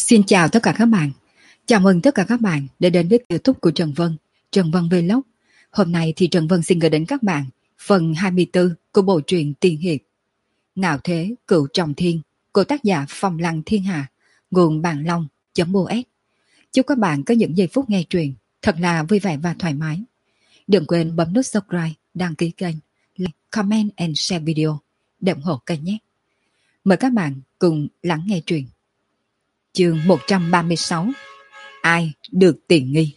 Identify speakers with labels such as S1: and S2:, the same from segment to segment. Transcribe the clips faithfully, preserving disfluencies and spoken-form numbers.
S1: Xin chào tất cả các bạn. Chào mừng tất cả các bạn đã đến với YouTube của Trần Vân, Trần Vân Vlog. Hôm nay thì Trần Vân xin gửi đến các bạn phần hai mươi tư của bộ truyện Tiên Hiệp Ngạo Thế Cửu Trọng Thiên của tác giả Phong Lăng Thiên Hà, nguồn Bàn Long.os. Chúc các bạn có những giây phút nghe truyện thật là vui vẻ và thoải mái. Đừng quên bấm nút subscribe, đăng ký kênh, like, comment and share video để ủng hộ kênh nhé. Mời các bạn cùng lắng nghe truyện. Chương một trăm ba mươi sáu. Ai được tiện nghi?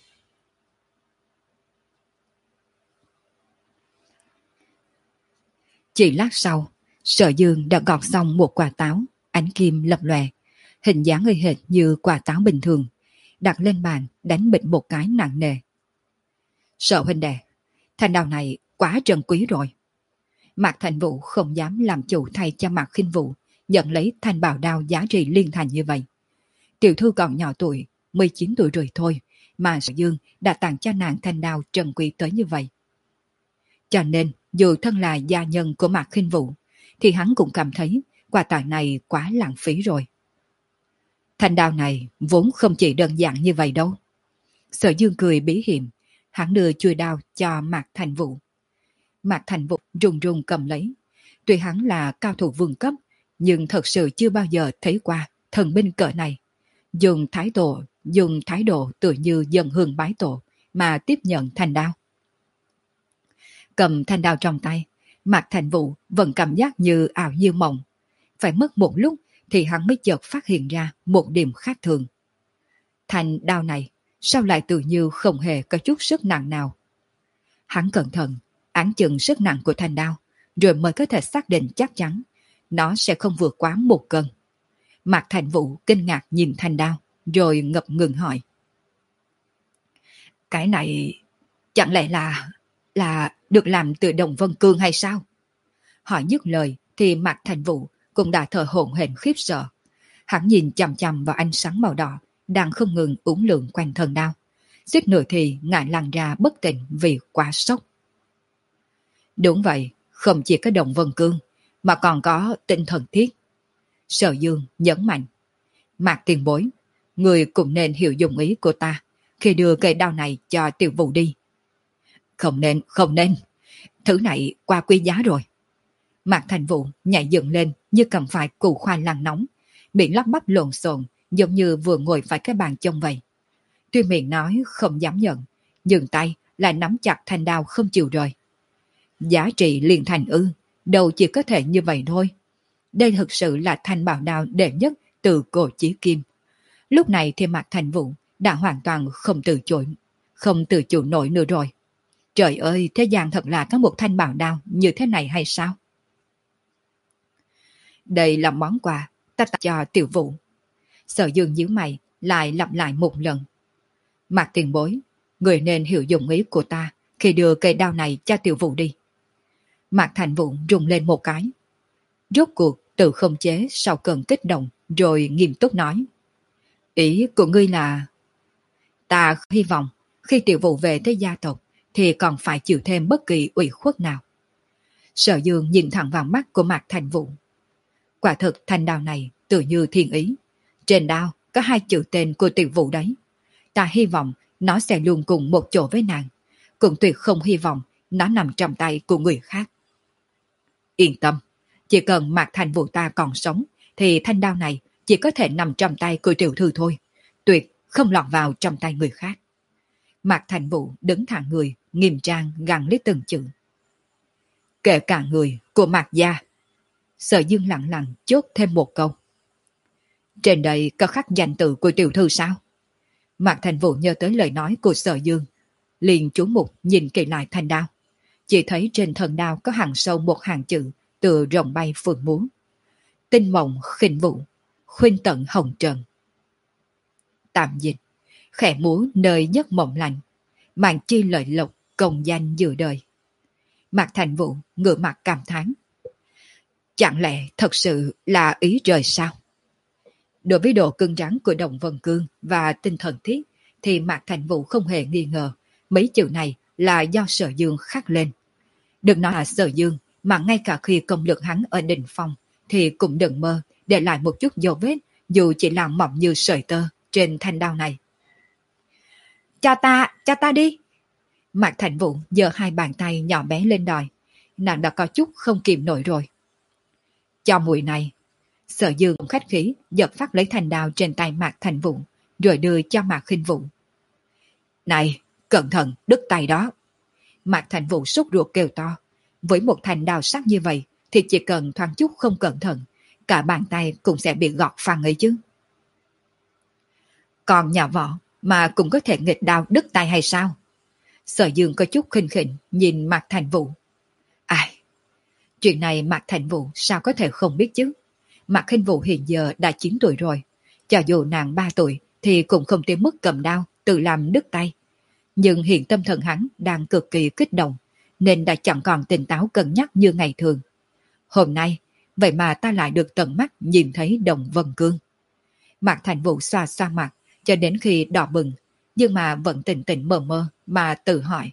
S1: Chỉ lát sau, Sở Dương đã gọt xong một quả táo, ánh kim lập lòe, hình dáng y hệt như quả táo bình thường, đặt lên bàn đánh bịch một cái nặng nề. Sở huynh đệ, thanh đao này quá trân quý rồi. Mạc Thành Vũ không dám làm chủ thay cho Mạc Khinh Vũ nhận lấy thanh bảo đao giá trị liên thành như vậy. Tiểu thư còn nhỏ tuổi, mười chín tuổi rồi thôi, mà Sở Dương đã tặng cho nàng thanh đao trân quý tới như vậy. Cho nên, dù thân là gia nhân của Mạc Khinh Vũ, thì hắn cũng cảm thấy quà tặng này quá lãng phí rồi. Thanh đao này vốn không chỉ đơn giản như vậy đâu. Sở Dương cười bí hiểm, hắn đưa chuôi đao cho Mạc Thành Vũ. Mạc Thành Vũ run run cầm lấy. Tuy hắn là cao thủ vương cấp, nhưng thật sự chưa bao giờ thấy qua thần binh cỡ này. Dùng thái độ, dùng thái độ tự như dân hương bái tổ mà tiếp nhận thanh đao. Cầm thanh đao trong tay, Mạc Thành Vũ vẫn cảm giác như ảo như mộng. Phải mất một lúc thì hắn mới chợt phát hiện ra một điểm khác thường. Thanh đao này sao lại tự như không hề có chút sức nặng nào? Hắn cẩn thận áng chừng sức nặng của thanh đao, rồi mới có thể xác định chắc chắn nó sẽ không vượt quá một cân. Mạc Thành Vũ kinh ngạc nhìn thanh đao, rồi ngập ngừng hỏi. Cái này chẳng lẽ là là được làm từ đồng vân cương hay sao? Hỏi dứt lời thì Mạc Thành Vũ cũng đã thở hổn hển khiếp sợ. Hắn nhìn chằm chằm vào ánh sáng màu đỏ đang không ngừng uốn lượn quanh thân đao, suýt nữa thì ngã lăn ra bất tỉnh vì quá sốc. Đúng vậy, không chỉ có đồng vân cương mà còn có tinh thần thiết. Sở Dương nhấn mạnh. Mạc tiền bối, người cũng nên hiểu dụng ý của ta khi đưa cây đao này cho Tiểu Vũ đi. Không nên, không nên. Thứ này quá quý giá rồi. Mạc Thành Vũ nhảy dựng lên như cầm phải củ khoai lang nóng, miệng lắp bắp lộn xộn giống như vừa ngồi phải cái bàn trông vậy. Tuy miệng nói không dám nhận, nhưng tay lại nắm chặt thanh đao không chịu rời. Giá trị liền thành ư, đâu chỉ có thể như vậy thôi. Đây thực sự là thanh bảo đao đệ nhất từ cổ chí kim. Lúc này thì Mạc Thành Vũ đã hoàn toàn không từ chối, không tự chủ nổi nữa rồi. Trời ơi, thế gian thật là có một thanh bảo đao như thế này hay sao? Đây là món quà ta tặng cho Tiểu Vũ. Sở Dương nhíu mày lại lặp lại một lần. Mạc tiền bối, người nên hiểu dụng ý của ta khi đưa cây đao này cho Tiểu Vũ đi. Mạc Thành Vũ rung lên một cái. Rốt cuộc tự không chế sau cơn kích động, rồi nghiêm túc nói. Ý của ngươi là... Ta hy vọng khi Tiểu Vũ về tới gia tộc thì còn phải chịu thêm bất kỳ ủy khuất nào. Sở Dương nhìn thẳng vào mắt của Mạc Thành Vũ. Quả thực thanh đao này tự như thiên ý. Trên đao có hai chữ tên của Tiểu Vũ đấy. Ta hy vọng nó sẽ luôn cùng một chỗ với nàng. Cũng tuyệt không hy vọng nó nằm trong tay của người khác. Yên tâm, chỉ cần Mạc Thành Vũ ta còn sống thì thanh đao này chỉ có thể nằm trong tay của tiểu thư thôi. Tuyệt không lọt vào trong tay người khác. Mạc Thành Vũ đứng thẳng người, nghiêm trang gằn lấy từng chữ. Kể cả người của Mạc gia. Sở Dương lặng lặng chốt thêm một câu. Trên đây có khắc danh tự của tiểu thư sao? Mạc Thành Vũ nhớ tới lời nói của Sở Dương, liền chú mục nhìn kỹ lại thanh đao. Chỉ thấy trên thân đao có hàng sâu một hàng chữ từ rồng bay phượng múa. Tinh mộng khinh vũ, khuynh tận hồng trần. Tạm dịch, khẽ múa nơi giấc mộng lành, màn chi lợi lộc công danh dự đời. Mạc Thành Vũ ngửa mặt cảm thán. Chẳng lẽ thật sự là ý trời sao? Đối với độ cứng rắn của Đồng Vân Cương và tinh thần thiết thì Mạc Thành Vũ không hề nghi ngờ mấy chữ này là do Sở Dương khắc lên. Đừng nói là Sở Dương, mà ngay cả khi công lực hắn ở đỉnh phong thì cũng đừng mơ để lại một chút dấu vết dù chỉ là mỏng như sợi tơ trên thanh đao này. Cho ta, cho ta đi. Mạc Thành Vũ giơ hai bàn tay nhỏ bé lên đòi. Nàng đã có chút không kìm nổi rồi. Cho mùi này. Sở Dương khách khí giật phát lấy thanh đao trên tay Mạc Thành Vũ, rồi đưa cho Mạc Khinh Vũ. Này, cẩn thận, đứt tay đó. Mạc Thành Vũ sốt ruột kêu to. Với một thanh đao sắc như vậy thì chỉ cần thoáng chút không cẩn thận, cả bàn tay cũng sẽ bị gọt phăng ấy chứ. Còn nhà võ mà cũng có thể nghịch đao đứt tay hay sao? Sở Dương có chút khinh khỉnh nhìn Mạc Thành Vũ. Ai, chuyện này Mạc Thành Vũ sao có thể không biết chứ? Mạc Khinh Vũ hiện giờ đã chín tuổi rồi, cho dù nàng ba tuổi thì cũng không tới mức cầm đao tự làm đứt tay. Nhưng hiện tâm thần hắn đang cực kỳ kích động, nên đã chẳng còn tỉnh táo cân nhắc như ngày thường. Hôm nay, vậy mà ta lại được tận mắt nhìn thấy Đồng Vân Cương. Mạc Thành Vũ xoa xoa mặt cho đến khi đỏ bừng, nhưng mà vẫn tỉnh tỉnh mơ mơ mà tự hỏi.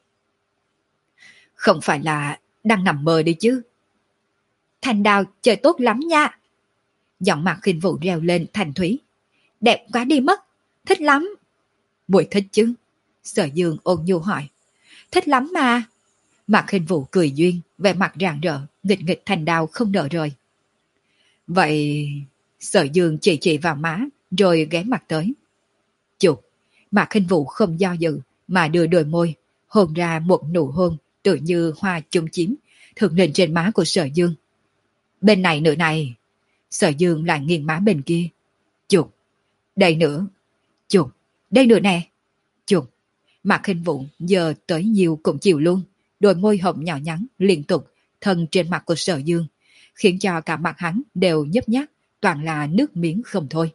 S1: Không phải là đang nằm mơ đi chứ? Thanh đao chơi tốt lắm nha. Giọng Mạc Khinh Vũ reo lên thành thúy. Đẹp quá đi mất, thích lắm. Muội thích chứ? Sở Dương ôn nhu hỏi. Thích lắm mà. Mạc Khinh Vũ cười duyên, vẻ mặt rạng rỡ, nghịch nghịch thanh đao không nở rời. Vậy... Sở Dương chỉ chỉ vào má, rồi ghé mặt tới. Chụp, Mạc Khinh Vũ không do dự, mà đưa đôi môi, hôn ra một nụ hôn, tự như hoa chung chín, thực lên trên má của Sở Dương. Bên này nữa này. Sở Dương lại nghiêng má bên kia. Chụp, đây nữa. Chụp, đây nữa nè. Chụp, Mạc Khinh Vũ giờ tới nhiều cũng chịu luôn, đôi môi hồng nhỏ nhắn liên tục thân trên mặt của Sở Dương, khiến cho cả mặt hắn đều nhấp nháp, toàn là nước miếng không thôi.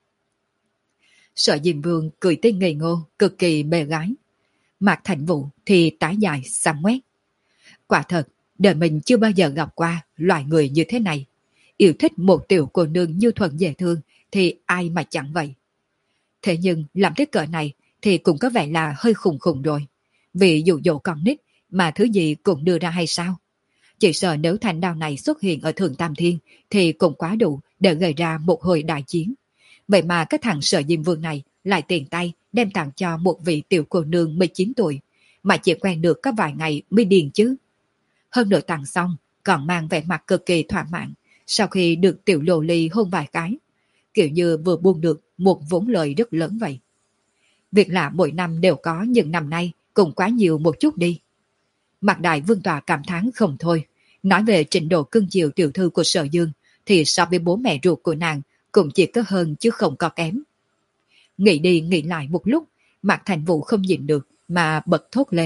S1: Sở Diêm Vương cười tươi ngây ngô, cực kỳ bề gái. Mạc Thành Vũ thì tái dài xăm ngoét. Quả thật, đời mình chưa bao giờ gặp qua loại người như thế này. Yêu thích một tiểu cô nương như thuần dễ thương thì ai mà chẳng vậy. Thế nhưng làm tới cỡ này thì cũng có vẻ là hơi khùng khùng rồi. Vì dụ dỗ con nít mà thứ gì cũng đưa ra hay sao? Chỉ sợ nếu thanh đao này xuất hiện ở Thượng Tam Thiên thì cũng quá đủ để gây ra một hồi đại chiến. Vậy mà cái thằng Sở Diêm Vương này lại tiền tay đem tặng cho một vị tiểu cô nương mười chín tuổi, mà chỉ quen được có vài ngày mới điền chứ. Hơn nữa tặng xong còn mang vẻ mặt cực kỳ thỏa mãn sau khi được tiểu lô ly hôn vài cái, kiểu như vừa buông được một vốn lời rất lớn vậy. Việc lạ mỗi năm đều có, nhưng năm nay cũng quá nhiều một chút đi. Mạc Đại Vương tòa cảm thán không thôi. Nói về trình độ cưng chiều tiểu thư của Sở Dương thì so với bố mẹ ruột của nàng cũng chỉ có hơn chứ không có kém. Nghĩ đi nghĩ lại một lúc, Mạc Thành Vũ không nhịn được mà bật thốt lên.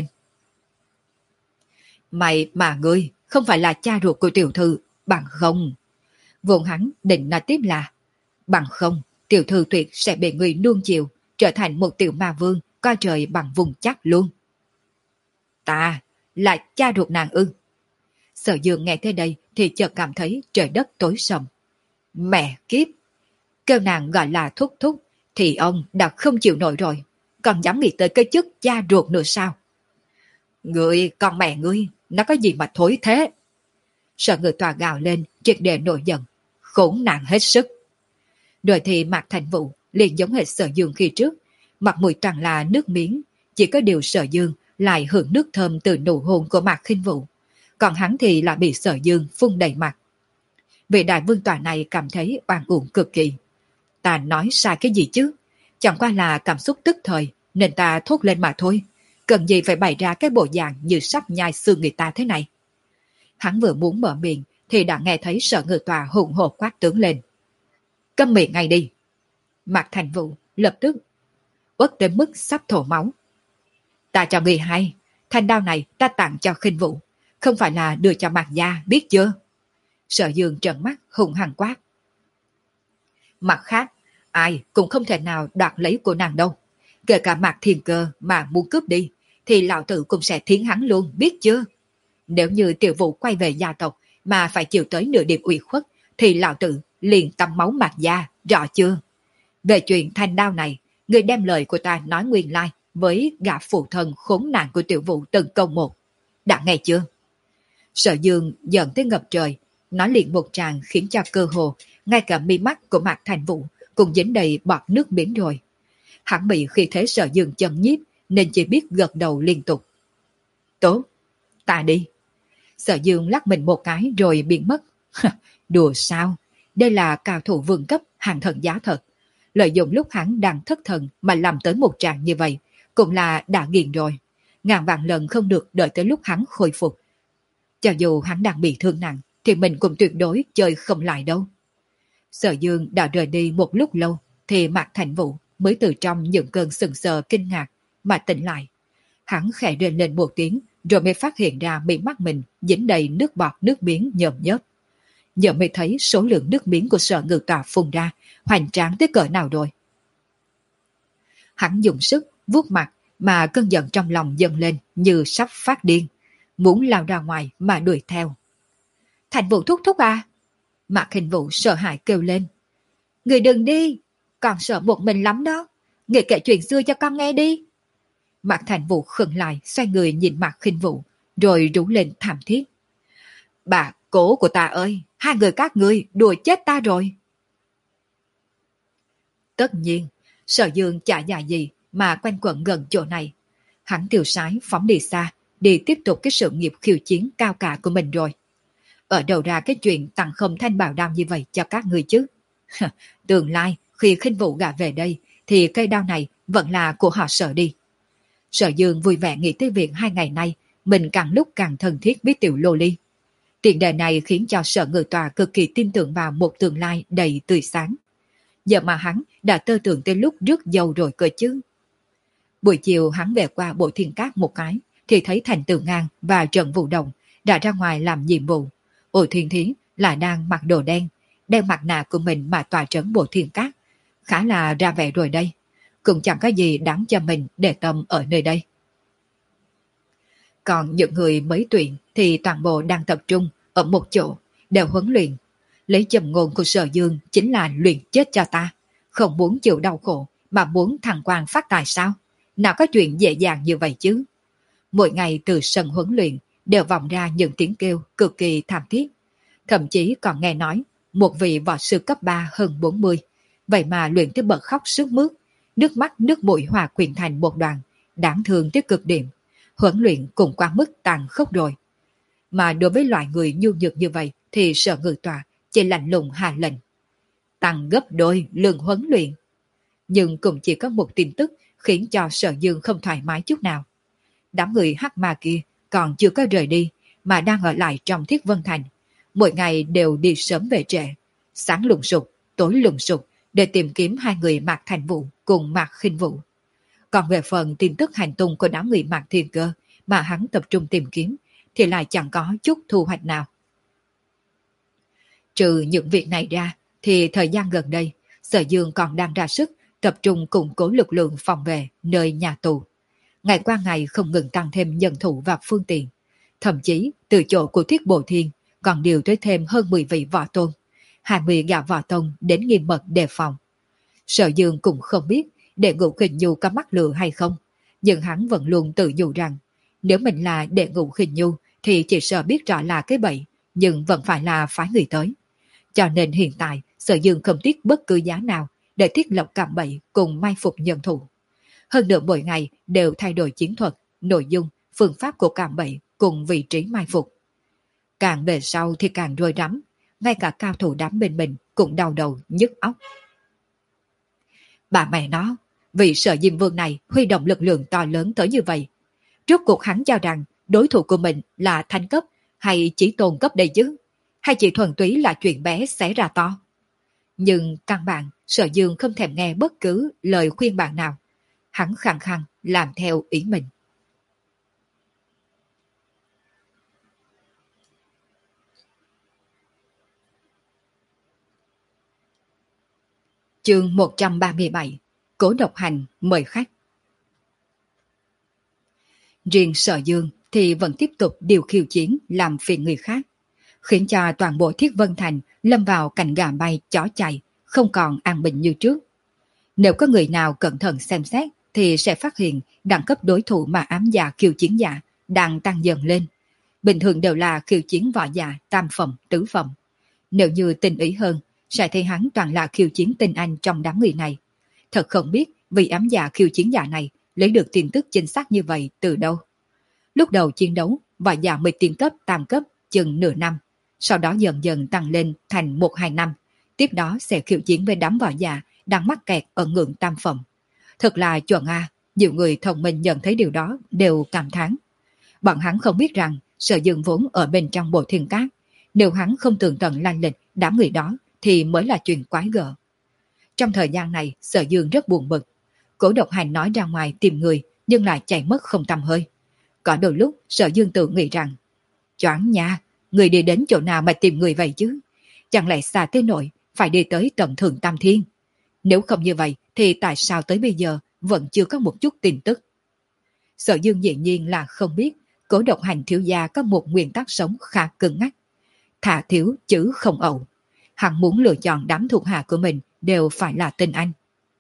S1: Mày mà ngươi không phải là cha ruột của tiểu thư, bằng không. Vốn hắn định nói tiếp là bằng không, tiểu thư tuyệt sẽ bị người nuông chiều, trở thành một tiểu ma vương coi trời bằng vùng chắc luôn. Ta là cha ruột nàng ư? Sở Dương nghe tới đây thì chợt cảm thấy trời đất tối sầm. Mẹ kiếp! Kêu nàng gọi là thúc thúc thì ông đã không chịu nổi rồi, còn dám nghĩ tới cái chức cha ruột nữa sao? Ngươi, con mẹ ngươi, nó có gì mà thối thế? Sở Ngự Tòa gào lên, triệt để nổi giận, khốn nạn hết sức. Rồi thì Mạc Thành Vũ liền giống hệt Sở Dương khi trước, mặt mũi toàn là nước miếng, chỉ có điều Sở Dương lại hưởng nước thơm từ nụ hôn của Mạc Khinh Vũ, còn hắn thì lại bị Sở Dương phun đầy mặt. Vị đại vương tòa này cảm thấy oan uổng cực kỳ. Ta nói sai cái gì chứ? Chẳng qua là cảm xúc tức thời nên ta thốt lên mà thôi. Cần gì phải bày ra cái bộ dạng như sắp nhai xương người ta thế này? Hắn vừa muốn mở miệng thì đã nghe thấy Sở Ngự Tòa hùng hổ quát tướng lên. Câm miệng ngay đi! Mạc Thành Vũ lập tức uất đến mức sắp thổ máu. Ta cho người hay, thanh đao này ta tặng cho Khinh Vũ, không phải là đưa cho Mạc gia, biết chưa? Sở Dương trợn mắt hùng hăng quát. Mặt khác, ai cũng không thể nào đoạt lấy của nàng đâu. Kể cả Mạc Thiên Cơ mà muốn cướp đi, thì lão tử cũng sẽ thiến hắn luôn, biết chưa? Nếu như tiểu vụ quay về gia tộc mà phải chịu tới nửa điểm ủy khuất, thì lão tử liền tắm máu Mạc gia, rõ chưa? Về chuyện thanh đao này, người đem lời của ta nói nguyên lai với gã phụ thân khốn nạn của tiểu vụ từng câu một. Đã nghe chưa? Sở Dương giận tới ngập trời, Nói liền một tràng khiến cho cơ hồ, ngay cả mi mắt của Mạc Thành Vũ cũng dính đầy bọt nước miếng rồi. Hắn bị khi thế Sở Dương chấn nhiếp nên chỉ biết gật đầu liên tục. Tốt, ta đi. Sở Dương lắc mình một cái rồi biến mất. Đùa sao? Đây là cao thủ vương cấp hàng thần giá thật. Lợi dụng lúc hắn đang thất thần mà làm tới một trạng như vậy, cũng là đã nghiền rồi. Ngàn vạn lần không được đợi tới lúc hắn khôi phục. Cho dù hắn đang bị thương nặng, thì mình cũng tuyệt đối chơi không lại đâu. Sở Dương đã rời đi một lúc lâu, thì Mạc Thành Vũ mới từ trong những cơn sừng sờ kinh ngạc mà tỉnh lại. Hắn khẽ rên lên một tiếng, rồi mới phát hiện ra mí mắt mình dính đầy nước bọt nước miếng nhợm nhớp. Giờ mới thấy số lượng nước miếng của Sở Ngự Tòa phun ra hoành tráng tới cỡ nào rồi. Hắn dùng sức vuốt mặt mà cơn giận trong lòng dâng lên như sắp phát điên, muốn lao ra ngoài mà đuổi theo. Thành Vũ thúc thúc à? Mạc Hình Vũ sợ hãi kêu lên. Người đừng đi, con sợ một mình lắm đó. Người kể chuyện xưa cho con nghe đi. Mạc Thành Vũ khựng lại, xoay người nhìn Mạc Khinh Vũ, rồi rú lên thảm thiết. Bà cố của ta ơi, hai người các ngươi đùa chết ta rồi. Tất nhiên, Sở Dương chả dạ gì mà quanh quẩn gần chỗ này. Hắn tiêu sái phóng đi xa, đi tiếp tục cái sự nghiệp khiêu chiến cao cả của mình rồi. Ở đầu ra cái chuyện tặng không thanh bảo đao như vậy cho các người chứ. Tương lai, khi Khinh Vũ gả về đây, thì cây đao này vẫn là của họ Sở đi. Sở Dương vui vẻ nghĩ tới việc hai ngày nay mình càng lúc càng thân thiết với tiểu lô ly. Tiền đề này khiến cho Sở Ngự Tòa cực kỳ tin tưởng vào một tương lai đầy tươi sáng. Giờ mà hắn đã tơ tưởng tới lúc rước dâu rồi cơ chứ. Buổi chiều hắn về qua Bộ Thiên Cát một cái, thì thấy Thành Tử Ngang và Trần Vũ Đồng đã ra ngoài làm nhiệm vụ. Ổ Thiên Thiến là đang mặc đồ đen, đeo mặt nạ của mình mà tòa trấn Bộ Thiên Cát. Khá là ra vẻ rồi đây. Cũng chẳng có gì đáng cho mình để tâm ở nơi đây. Còn những người mới tuyển thì toàn bộ đang tập trung ở một chỗ, đều huấn luyện. Lấy châm ngôn của Sở Dương chính là luyện chết cho ta. Không muốn chịu đau khổ mà muốn thăng quan phát tài sao? Nào có chuyện dễ dàng như vậy chứ? Mỗi ngày từ sân huấn luyện đều vọng ra những tiếng kêu cực kỳ thảm thiết. Thậm chí còn nghe nói một vị võ sư cấp ba hơn bốn mươi, vậy mà luyện tới bật khóc sướt mướt, nước mắt nước mũi hòa quyện thành một đoàn, đáng thương tới cực điểm. Huấn luyện cũng quá mức tàn khốc rồi. Mà đối với loại người nhu nhược như vậy thì Sở Ngự Tòa chỉ lạnh lùng hạ lệnh tăng gấp đôi lượng huấn luyện. Nhưng cũng chỉ có một tin tức khiến cho Sở Dương không thoải mái chút nào. Đám người hắc ma kia còn chưa có rời đi mà đang ở lại trong Thiết Vân Thành. Mỗi ngày đều đi sớm về trễ, sáng lùng sục, tối lùng sục để tìm kiếm hai người Mạc Thành Vũ cùng Mạc Khinh Vũ. Còn về phần tin tức hành tung của đám người Mạc Thiên Cơ mà hắn tập trung tìm kiếm thì lại chẳng có chút thu hoạch nào. Trừ những việc này ra thì thời gian gần đây Sở Dương còn đang ra sức tập trung củng cố lực lượng phòng vệ nơi nhà tù. Ngày qua ngày không ngừng tăng thêm nhân thủ và phương tiện. Thậm chí từ chỗ của Thiết Bộ Thiên còn điều tới thêm hơn mười vị võ tôn, hai mươi gã võ tôn đến nghiêm mật đề phòng. Sở Dương cũng không biết Đệ Ngũ Khinh Nhu có mắc lừa hay không, nhưng hắn vẫn luôn tự nhủ rằng nếu mình là Đệ Ngũ Khinh Nhu thì chỉ sợ biết rõ là cái bẫy, nhưng vẫn phải là phái người tới. Cho nên hiện tại Sở Dương không tiếc bất cứ giá nào để thiết lập cạm bẫy cùng mai phục nhân thủ. Hơn nữa mỗi ngày đều thay đổi chiến thuật, nội dung, phương pháp của cạm bẫy cùng vị trí mai phục. Càng về sau thì càng rối rắm, ngay cả cao thủ đám bên mình cũng đau đầu nhức óc. Bà mẹ nó, vị Sở Diêm Vương này huy động lực lượng to lớn tới như vậy. Rốt cuộc hắn cho rằng đối thủ của mình là thánh cấp hay chỉ tôn cấp đây chứ? Hay chỉ thuần túy là chuyện bé xé ra to? Nhưng căn bản Sở Dương không thèm nghe bất cứ lời khuyên bạn nào. Hắn khăng khăng làm theo ý mình. Chương một trăm ba mươi bảy. Cố Độc Hành mời khách. Riêng Sở Dương thì vẫn tiếp tục điều khiêu chiến làm phiền người khác, khiến cho toàn bộ Thiết Vân Thành lâm vào cảnh gà bay chó chạy, không còn an bình như trước. Nếu có người nào cẩn thận xem xét thì sẽ phát hiện đẳng cấp đối thủ mà ám giả khiêu chiến giả đang tăng dần lên. bình thường đều là khiêu chiến võ giả tam phẩm, tứ phẩm. Nếu như tinh ý hơn, sẽ thấy hắn toàn là khiêu chiến tinh anh trong đám người này. Thật không biết vị ám giả khiêu chiến giả này lấy được tin tức chính xác như vậy từ đâu. Lúc đầu chiến đấu, võ giả mới tiến cấp tam cấp chừng nửa năm, sau đó dần dần tăng lên thành một hai năm, tiếp đó sẽ khiêu chiến với đám võ giả đang mắc kẹt ở ngưỡng tam phẩm. Thật là chuẩn a, nhiều người thông minh nhận thấy điều đó đều cảm thán. Bọn hắn không biết rằng Sở Dương vốn ở bên trong bộ thiên cát, nếu hắn không tường tận lai lịch đám người đó thì mới là chuyện quái gở. Trong thời gian này, Sở Dương rất buồn bực. Cố Độc Hành nói ra ngoài tìm người nhưng lại chạy mất không tăm hơi. Có đôi lúc Sở Dương tự nghĩ rằng, choáng nha, người đi đến chỗ nào mà tìm người vậy chứ? Chẳng lẽ xa tới nỗi phải đi tới tận Thượng Tam Thiên? Nếu không như vậy thì tại sao tới bây giờ vẫn chưa có một chút tin tức? Sở Dương dĩ nhiên là không biết Cố Độc Hành thiếu gia có một nguyên tắc sống khá cứng ngắc. Thả thiếu chứ không ẩu. Hắn muốn lựa chọn đám thuộc hạ của mình đều phải là tinh anh.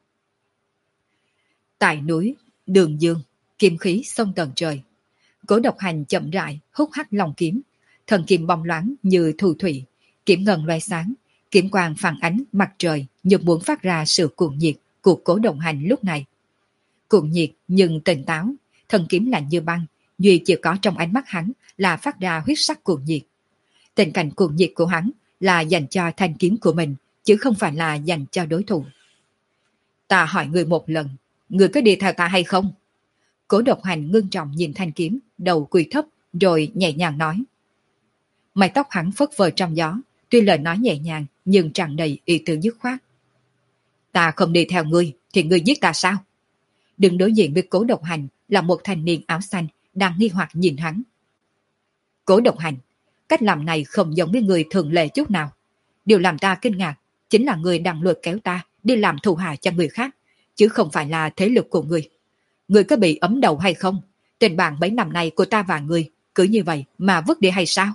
S1: Tại núi, đường dương, kim khí sông tận trời. Cố Độc Hành chậm rãi hút hắc lòng kiếm, thần kiếm bóng loáng như thu thủy, kiếm ngân loe sáng, kiếm quang phản ánh mặt trời như muốn phát ra sự cuồng nhiệt của Cố Độc Hành lúc này. Cuồng nhiệt nhưng tỉnh táo, thần kiếm lạnh như băng, duy chỉ có trong ánh mắt hắn là phát ra huyết sắc cuồng nhiệt. Tình cảnh cuồng nhiệt của hắn là dành cho thanh kiếm của mình, chứ không phải là dành cho đối thủ. Ta hỏi người một lần, người có đi theo ta hay không? Cố Độc Hành ngưng trọng nhìn thanh kiếm, đầu quỳ thấp, rồi nhẹ nhàng nói. Mái tóc hắn phất phơ trong gió, tuy lời nói nhẹ nhàng nhưng tràn đầy ý tứ dứt khoát. Ta không đi theo ngươi, thì ngươi giết ta sao? Đứng đối diện với Cố Độc Hành là một thanh niên áo xanh đang nghi hoặc nhìn hắn. Cố Độc Hành, cách làm này không giống với người thường lệ chút nào. Điều làm ta kinh ngạc chính là người đang lôi kéo ta đi làm thù hạ cho người khác, chứ không phải là thế lực của người. Người có bị ấm đầu hay không? Tình bạn mấy năm nay của ta và người cứ như vậy mà vứt đi hay sao?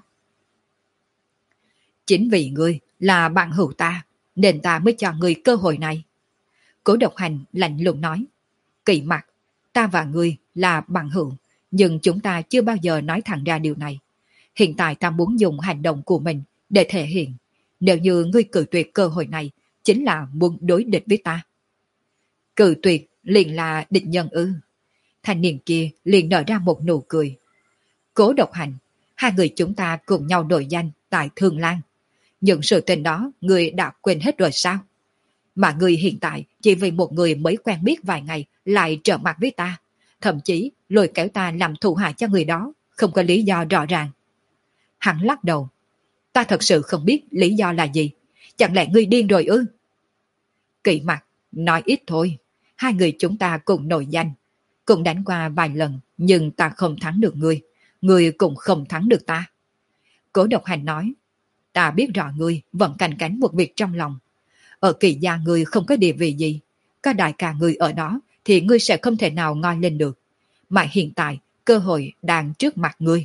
S1: Chính vì ngươi là bạn hữu ta, nên ta mới cho ngươi cơ hội này. Cố Độc Hành lạnh lùng nói. Kỳ mặt, ta và ngươi là bạn hữu, nhưng chúng ta chưa bao giờ nói thẳng ra điều này. Hiện tại ta muốn dùng hành động của mình để thể hiện. Nếu như ngươi cự tuyệt cơ hội này, chính là muốn đối địch với ta. Cự tuyệt liền là địch nhân ư? Thanh niên kia liền nở ra một nụ cười. Cố Độc Hành, hai người chúng ta cùng nhau nổi danh tại Thương Lan. Những sự tình đó ngươi đã quên hết rồi sao? Mà ngươi hiện tại chỉ vì một người mới quen biết vài ngày lại trở mặt với ta, thậm chí lôi kéo ta làm thù hạ cho người đó, không có lý do rõ ràng. Hắn lắc đầu. Ta thật sự không biết lý do là gì. Chẳng lẽ ngươi điên rồi ư? Kỵ mặt, nói ít thôi. Hai người chúng ta cùng nổi danh, cùng đánh qua vài lần, nhưng ta không thắng được ngươi. Ngươi cũng không thắng được ta. Cố Độc Hành nói. Ta biết rõ ngươi vẫn canh cánh một việc trong lòng. Ở Kỳ gia ngươi không có địa vị gì. Có đại ca ngươi ở đó thì ngươi sẽ không thể nào ngoi lên được. Mà hiện tại cơ hội đang trước mặt ngươi.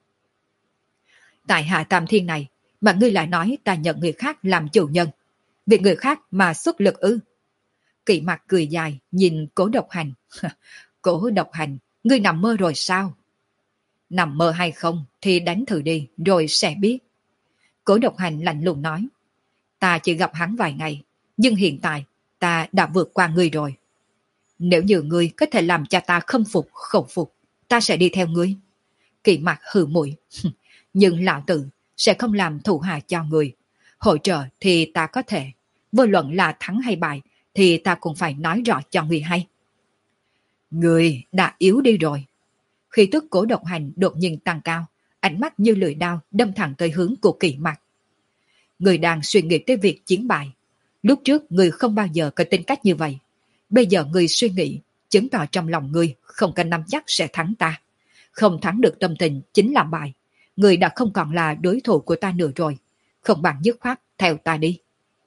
S1: Tại Hạ Tam Thiên này mà ngươi lại nói ta nhận người khác làm chủ nhân. Vì người khác mà xuất lực ư? Kỵ mặt cười dài nhìn Cố Độc Hành. Cố Độc Hành, ngươi nằm mơ rồi sao? Nằm mơ hay không thì đánh thử đi rồi sẽ biết. Cố Độc Hành lạnh lùng nói. Ta chỉ gặp hắn vài ngày, nhưng hiện tại ta đã vượt qua ngươi rồi. Nếu như ngươi có thể làm cho ta khâm phục, khẩu phục, ta sẽ đi theo ngươi. Kỵ mặt hừ mũi. Nhưng lão tử sẽ không làm thủ hạ cho người. Hỗ trợ thì ta có thể. Vô luận là thắng hay bại thì ta cũng phải nói rõ cho người hay. Người đã yếu đi rồi. Khi tức Cố Độc Hành đột nhiên tăng cao, ánh mắt như lưỡi đao đâm thẳng tới hướng của Kỵ mặt. Người đang suy nghĩ tới việc chiến bại. Lúc trước người không bao giờ có tính cách như vậy. Bây giờ người suy nghĩ, chứng tỏ trong lòng người không có nắm chắc sẽ thắng ta. Không thắng được tâm tình chính là bại. Người đã không còn là đối thủ của ta nữa rồi. Không bằng dứt khoát theo ta đi.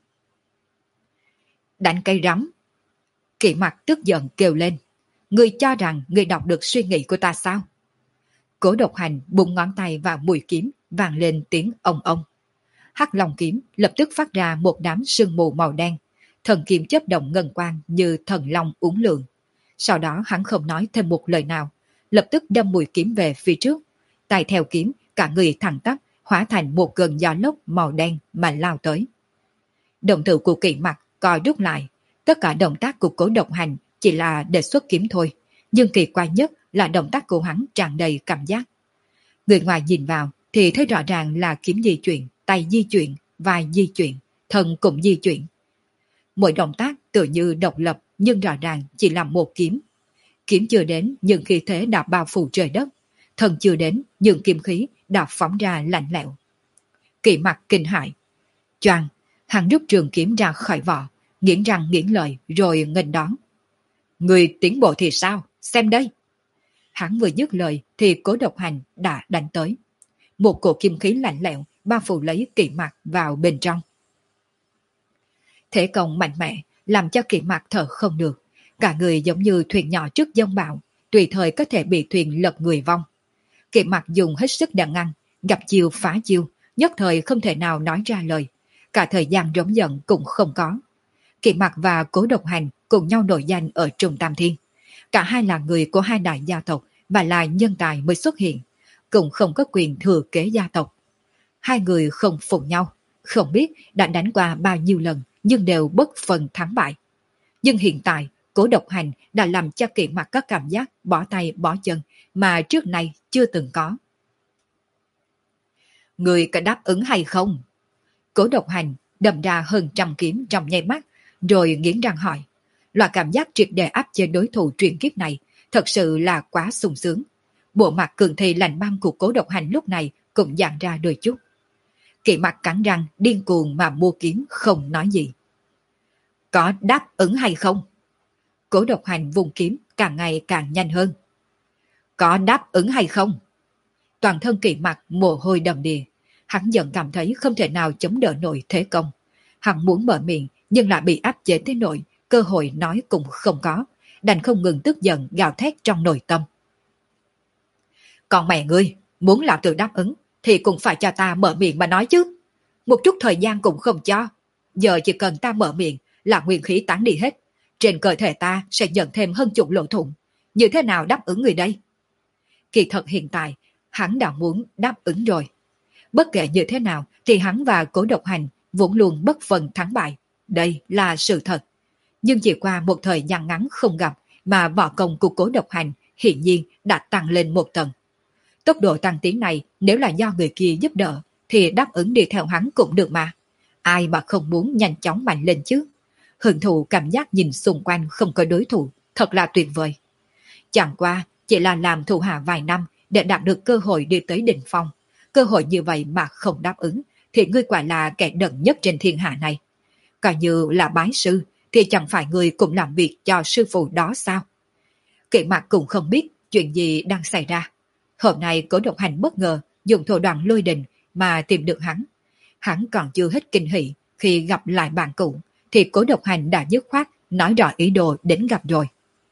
S1: Đánh cây rắm. Kỵ mặt tức giận kêu lên. Người cho rằng người đọc được suy nghĩ của ta sao? Cố Độc Hành búng ngón tay vào mũi kiếm, vang lên tiếng ông ông. Hắc Long kiếm lập tức phát ra một đám sương mù màu đen. Thần kiếm chớp động ngân quang như thần long uốn lượn. Sau đó hắn không nói thêm một lời nào, lập tức đâm mũi kiếm về phía trước. Tay theo kiếm, cả người thẳng tắp, hóa thành một cơn gió lốc màu đen mà lao tới. Động tử của Kỷ Mặc co rút lại, tất cả động tác của Cố Độc Hành chỉ là đề xuất kiếm thôi, nhưng kỳ quái nhất là động tác của hắn tràn đầy cảm giác. Người ngoài nhìn vào thì thấy rõ ràng là kiếm di chuyển, tay di chuyển, vai di chuyển, thân cũng di chuyển. Mỗi động tác tự như độc lập nhưng rõ ràng chỉ là một kiếm. Kiếm chưa đến nhưng khí thế đã bao phủ trời đất, thân chưa đến nhưng kiếm khí đã phóng ra lạnh lẽo. Kỷ Mặc kinh hãi, choàng, hắn rút trường kiếm ra khỏi vỏ, nghiến răng nghiến lợi rồi nghênh đón. Người tiến bộ thì sao? Xem đây! Hắn vừa dứt lời thì Cố Độc Hành đã đánh tới. Một cổ kim khí lạnh lẽo bao phủ lấy Kỷ Mặc vào bên trong. Thế công mạnh mẽ làm cho Kỷ Mặc thở không được, cả người giống như thuyền nhỏ trước giông bão, tùy thời có thể bị thuyền lật người vong. Kỷ Mặc dùng hết sức để ngăn, gặp chiêu phá chiêu, nhất thời không thể nào nói ra lời, cả thời gian rống giận cũng không có. Kỷ Mặc và Cố Độc Hành cùng nhau nổi danh ở Trung Tam Thiên, cả hai là người của hai đại gia tộc và là nhân tài mới xuất hiện, cũng không có quyền thừa kế gia tộc. Hai người không phục nhau, không biết đã đánh qua bao nhiêu lần nhưng đều bất phần thắng bại. Nhưng hiện tại Cố Độc Hành đã làm cho Kỷ Mặc có cảm giác bỏ tay bỏ chân mà trước nay chưa từng có. Người có đáp ứng hay không? Cố Độc Hành đâm ra hơn trăm kiếm trong nháy mắt, rồi nghiến răng hỏi. Loại cảm giác triệt để áp chế đối thủ truyền kiếp này thật sự là quá sung sướng. Bộ mặt cường thi lạnh băng của Cố Độc Hành lúc này cũng dạn ra đôi chút. Kỷ Mặc cắn răng điên cuồng mà mua kiếm không nói gì. Có đáp ứng hay không? Cố Độc Hành vùng kiếm càng ngày càng nhanh hơn. Có đáp ứng hay không? Toàn thân Kỷ Mặc mồ hôi đầm đìa, hắn dần cảm thấy không thể nào chống đỡ nổi thế công. Hắn muốn mở miệng nhưng lại bị áp chế tới nỗi cơ hội nói cũng không có, đành không ngừng tức giận gào thét trong nội tâm. Còn mẹ ngươi, muốn lão tử đáp ứng thì cũng phải cho ta mở miệng mà nói chứ. Một chút thời gian cũng không cho. Giờ chỉ cần ta mở miệng là nguyên khí tán đi hết. Trên cơ thể ta sẽ nhận thêm hơn chục lỗ thủng. Như thế nào đáp ứng người đây? Kỳ thật hiện tại, hắn đã muốn đáp ứng rồi. Bất kể như thế nào thì hắn và Cố Độc Hành vốn luôn bất phần thắng bại. Đây là sự thật. Nhưng chỉ qua một thời gian ngắn không gặp mà võ công của Cố Độc Hành hiển nhiên đã tăng lên một tầng. Tốc độ tăng tiến này nếu là do người kia giúp đỡ thì đáp ứng đi theo hắn cũng được mà. Ai mà không muốn nhanh chóng mạnh lên chứ? Hưởng thụ cảm giác nhìn xung quanh không có đối thủ, thật là tuyệt vời. Chẳng qua chỉ là làm thủ hạ vài năm để đạt được cơ hội đi tới đỉnh phong. Cơ hội như vậy mà không đáp ứng thì ngươi quả là kẻ đần nhất trên thiên hạ này. Coi như là bái sư thì chẳng phải ngươi cũng làm việc cho sư phụ đó sao? Kỷ Mặc cũng không biết chuyện gì đang xảy ra. Hôm nay Cố Độc Hành bất ngờ dùng thủ đoạn lôi đình mà tìm được hắn. Hắn còn chưa hết kinh hỉ khi gặp lại bạn cũ thì Cố Độc Hành đã dứt khoát nói rõ ý đồ đến gặp rồi.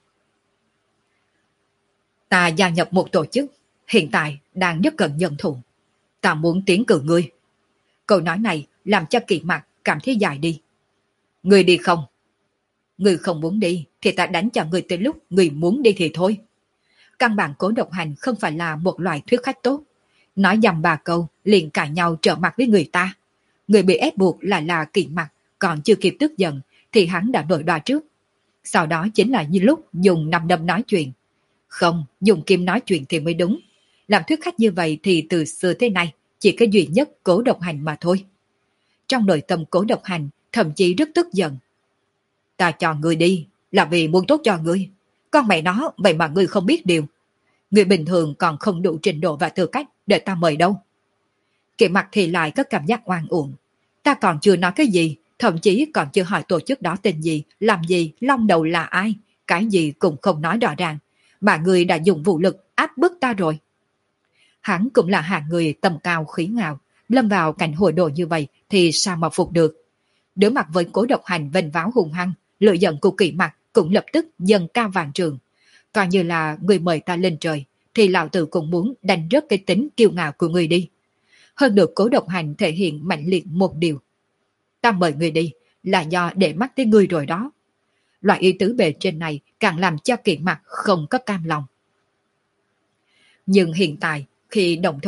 S1: Ta gia nhập một tổ chức, hiện tại đang rất cần nhân thủ. Ta muốn tiến cử ngươi. Câu nói này làm cho Kỷ Mặc cảm thấy dài đi. Ngươi đi không? Ngươi không muốn đi thì ta đánh cho ngươi tới lúc ngươi muốn đi thì thôi. Căn bản Cố Độc Hành không phải là một loại thuyết khách tốt. Nói dăm ba câu liền cãi nhau trở mặt với người ta. Người bị ép buộc lại là Kỷ Mặc, còn chưa kịp tức giận thì hắn đã nổi đoá trước. Sau đó chính là như lúc dùng nằm đâm nói chuyện. Không, dùng kim nói chuyện thì mới đúng. Làm thuyết khách như vậy thì từ xưa tới nay chỉ có duy nhất Cố Độc Hành mà thôi. Trong nội tâm Cố Độc Hành thậm chí rất tức giận. Ta cho ngươi đi là vì muốn tốt cho ngươi. Con mẹ nó, vậy mà ngươi không biết điều. Người bình thường còn không đủ trình độ và tư cách để ta mời đâu. Kỷ Mặc thì lại có cảm giác oan uổng. Ta còn chưa nói cái gì, thậm chí còn chưa hỏi tổ chức đó tên gì, làm gì, long đầu là ai, cái gì cũng không nói rõ ràng, mà người đã dùng vũ lực áp bức ta rồi. Hắn cũng là hạng người tầm cao khí ngạo, lâm vào cảnh hồi đồ như vậy thì sao mà phục được. Đối mặt với Cố Độc Hành vênh váo hùng hăng, lửa giận của Kỷ Mặc cũng lập tức dâng cao vạn trường. Coi như là người mời ta lên trời, thì lão tử cũng muốn đánh rớt cái tính kiêu ngạo của người đi. Hơn được Cố Độc Hành thể hiện mạnh liệt một điều. Ta mời người đi là do để mắt tới ngươi rồi đó. Loại ý tứ bề trên này càng làm cho Kỷ Mặc không có cam lòng. Nhưng hiện tại, khi động thủ,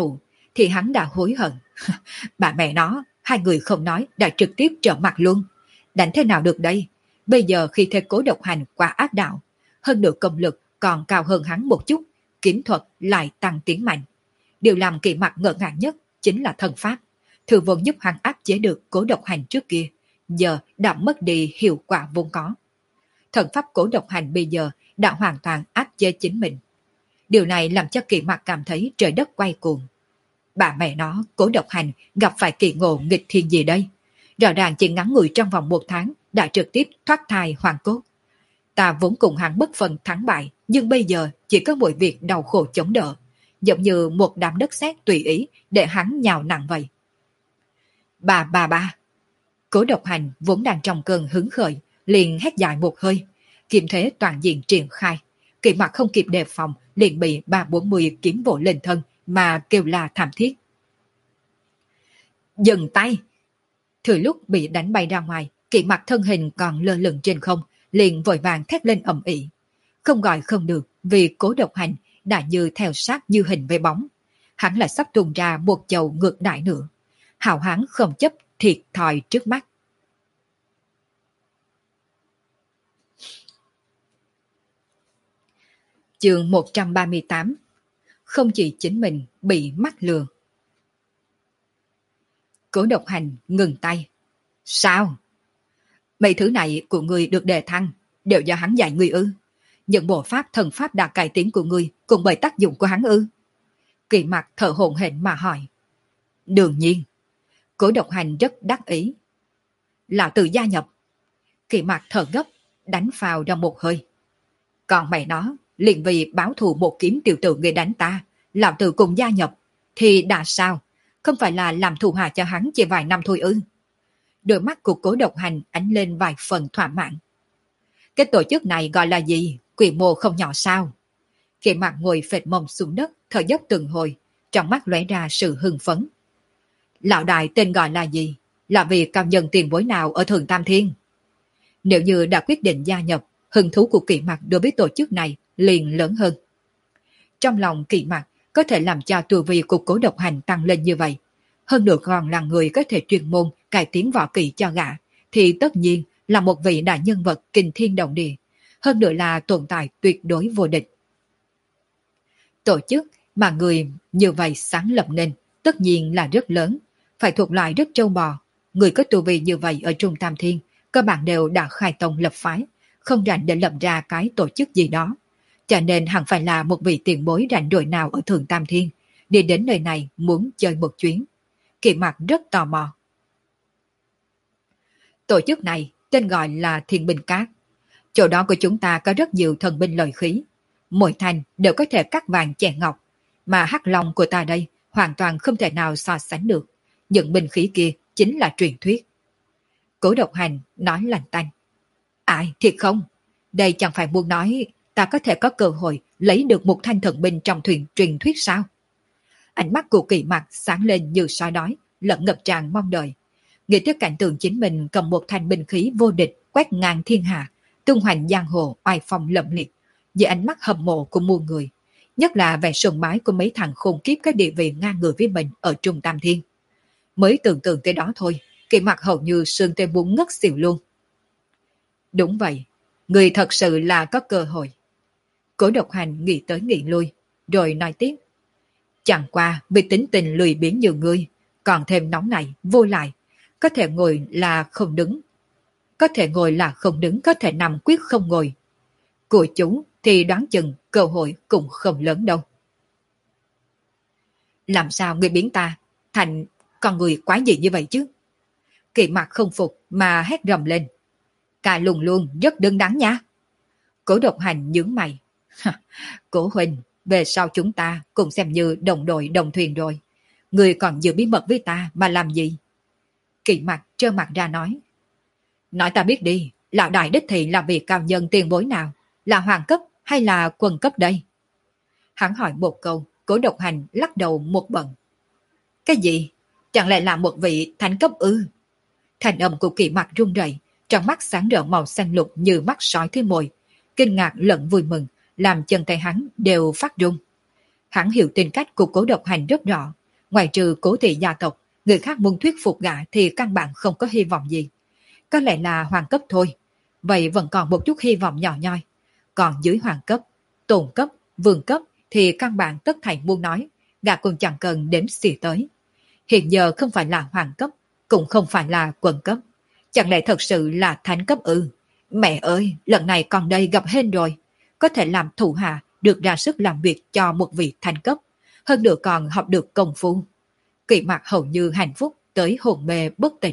S1: thì hắn đã hối hận. Bà mẹ nó, hai người không nói đã trực tiếp trở mặt luôn. Đánh thế nào được đây? Bây giờ khi thế Cố Độc Hành quá ác đạo, hơn nữa công lực còn cao hơn hắn một chút, kiếm thuật lại tăng tiến mạnh. Điều làm Kỵ Mặc ngỡ ngàng nhất chính là thần pháp. Thứ vốn giúp hắn áp chế được Cố Độc Hành trước kia, giờ đã mất đi hiệu quả vốn có. Thần pháp Cố Độc Hành bây giờ đã hoàn toàn áp chế chính mình. Điều này làm cho Kỵ Mặc cảm thấy trời đất quay cuồng. Bà mẹ nó, Cố Độc Hành gặp phải kỳ ngộ nghịch thiên gì đây? Rõ ràng chỉ ngắn ngủi trong vòng một tháng đã trực tiếp thoát thai hoàn cốt. Ta vốn cùng hắn bất phân thắng bại, nhưng bây giờ chỉ có mọi việc đau khổ chống đỡ, giống như một đám đất sét tùy ý để hắn nhào nặng vậy. Bà bà bà. Cố Độc Hành vốn đang trong cơn hứng khởi, liền hét dài một hơi, kiếm thế toàn diện triển khai. Kỵ Mặc không kịp đề phòng, liền bị ba bốn mươi kiếm vỗ lên thân mà kêu la thảm thiết. Dừng tay! Thừa lúc bị đánh bay ra ngoài, Kỵ Mặc thân hình còn lơ lửng trên không, liền vội vàng thét lên ầm ĩ. Không gọi không được, vì Cố Độc Hành đã như theo sát như hình với bóng. Hắn lại sắp tung ra một chầu ngược đại nữa. Hào hán không chấp thiệt thòi trước mắt. Chương một trăm ba mươi tám. Không chỉ chính mình bị mắc lừa. Cố Độc Hành ngừng tay. Sao? Mấy thứ này của ngươi được đề thăng, đều do hắn dạy ngươi ư? Những bộ pháp thần pháp đã cải tiến của ngươi cùng bởi tác dụng của hắn ư? Kỵ Mặc thở hổn hển mà hỏi. Đương nhiên. Cố Độc Hành rất đắc ý. Lão tử gia nhập. Kỵ Mặc thở gấp, đánh phào ra một hơi. Còn mẹ nó, liền vì báo thù một kiếm tiểu tử người đánh ta, lão tử cùng gia nhập, thì đã sao? Không phải là làm thù hạ cho hắn chỉ vài năm thôi ư? Đôi mắt của Cố Độc Hành ánh lên vài phần thỏa mãn. Cái tổ chức này gọi là gì? Quy mô không nhỏ sao? Kỵ Mặc ngồi phệt mông xuống đất, thở dốc từng hồi, trong mắt lóe ra sự hưng phấn. Lão đại tên gọi là gì? Là vì cao nhân tiền bối nào ở Thường Tam Thiên? Nếu như đã quyết định gia nhập, hứng thú của Kỵ Mặc đối với tổ chức này liền lớn hơn. Trong lòng Kỵ Mặc có thể làm cho tu vi của Cố Độc Hành tăng lên như vậy, hơn nữa còn là người có thể chuyên môn cải tiến võ kỹ cho gã, thì tất nhiên là một vị đại nhân vật kinh thiên động địa, hơn nữa là tồn tại tuyệt đối vô địch. Tổ chức mà người như vậy sáng lập nên tất nhiên là rất lớn, phải thuộc loại rất trâu bò. Người có tu vi như vậy ở Trung Tam Thiên cơ bản đều đã khai tông lập phái, không rảnh để lập ra cái tổ chức gì đó. Cho nên hẳn phải là một vị tiền bối rảnh rỗi nào ở Thường Tam Thiên, đi đến nơi này muốn chơi một chuyến. Kỵ Mặc rất tò mò. Tổ chức này tên gọi là Thiên Binh Cát. Chỗ đó của chúng ta có rất nhiều thần binh lợi khí. Mỗi thanh đều có thể cắt vàng chẻ ngọc, mà hắc long của ta đây hoàn toàn không thể nào so sánh được. Những binh khí kia chính là truyền thuyết. Cố Độc Hành nói lành tanh. Ai, thiệt không? Đây chẳng phải muốn nói ta có thể có cơ hội lấy được một thanh thần binh trong thuyền truyền thuyết sao? Ánh mắt của Kỵ Mặc sáng lên như soi đói, lẫn ngập tràn mong đợi. Nghĩ tới cảnh tượng chính mình cầm một thanh binh khí vô địch quét ngang thiên hạ, tung hoành giang hồ oai phong lẫm liệt, với ánh mắt hâm mộ của muôn người, nhất là vẻ sùng bái của mấy thằng khôn kiếp có địa vị ngang ngửa với mình ở Trung Tam Thiên. Mới tưởng tượng tới đó thôi, Kỵ Mặc hầu như sương tê muốn ngất xỉu luôn. Đúng vậy, người thật sự là có cơ hội. Cố Độc Hành nghĩ tới nghĩ lui, rồi nói tiếp. Chẳng qua vì tính tình lười biếng như ngươi, còn thêm nóng này, vô lại, có thể ngồi là không đứng. Có thể ngồi là không đứng, có thể nằm quyết không ngồi. Của chúng thì đoán chừng cơ hội cũng không lớn đâu. Làm sao ngươi biến ta thành con người quái gì như vậy chứ? Kỵ Mặc không phục mà hét rầm lên. Cả lùng luôn rất đứng đắn nha. Cố Độc Hành nhướng mày. Cố huynh, về sau chúng ta cũng xem như đồng đội đồng thuyền rồi. Người còn giữ bí mật với ta mà làm gì? Kỵ Mặc trơ mặt ra nói. Nói ta biết đi, lão đại đích thị là vị cao nhân tiền bối nào? Là hoàng cấp hay là quân cấp đây? Hắn hỏi một câu, Cố Độc Hành lắc đầu một bận. Cái gì? Chẳng lẽ là một vị thánh cấp ư? Thành âm của Kỵ Mặc run rẩy, trong mắt sáng rỡ màu xanh lục như mắt sói thứ mồi. Kinh ngạc lẫn vui mừng, làm chân tay hắn đều phát run. Hắn hiểu tính cách của Cố Độc Hành rất rõ. Ngoài trừ Cố thị gia tộc, người khác muốn thuyết phục gã thì căn bản không có hy vọng gì. Có lẽ là hoàng cấp thôi, vậy vẫn còn một chút hy vọng nhỏ nhoi. Còn dưới hoàng cấp, tôn cấp, vương cấp thì căn bản tất thảy muốn nói, gã cũng chẳng cần đến xì tới. Hiện giờ không phải là hoàng cấp, cũng không phải là quân cấp. Chẳng lẽ thật sự là thánh cấp ư? Mẹ ơi, lần này con đây gặp hên rồi. Có thể làm thủ hạ, được ra sức làm việc cho một vị thánh cấp. Hơn nữa còn học được công phu. Kỵ Mặc hầu như hạnh phúc tới hồn mê bất tỉnh.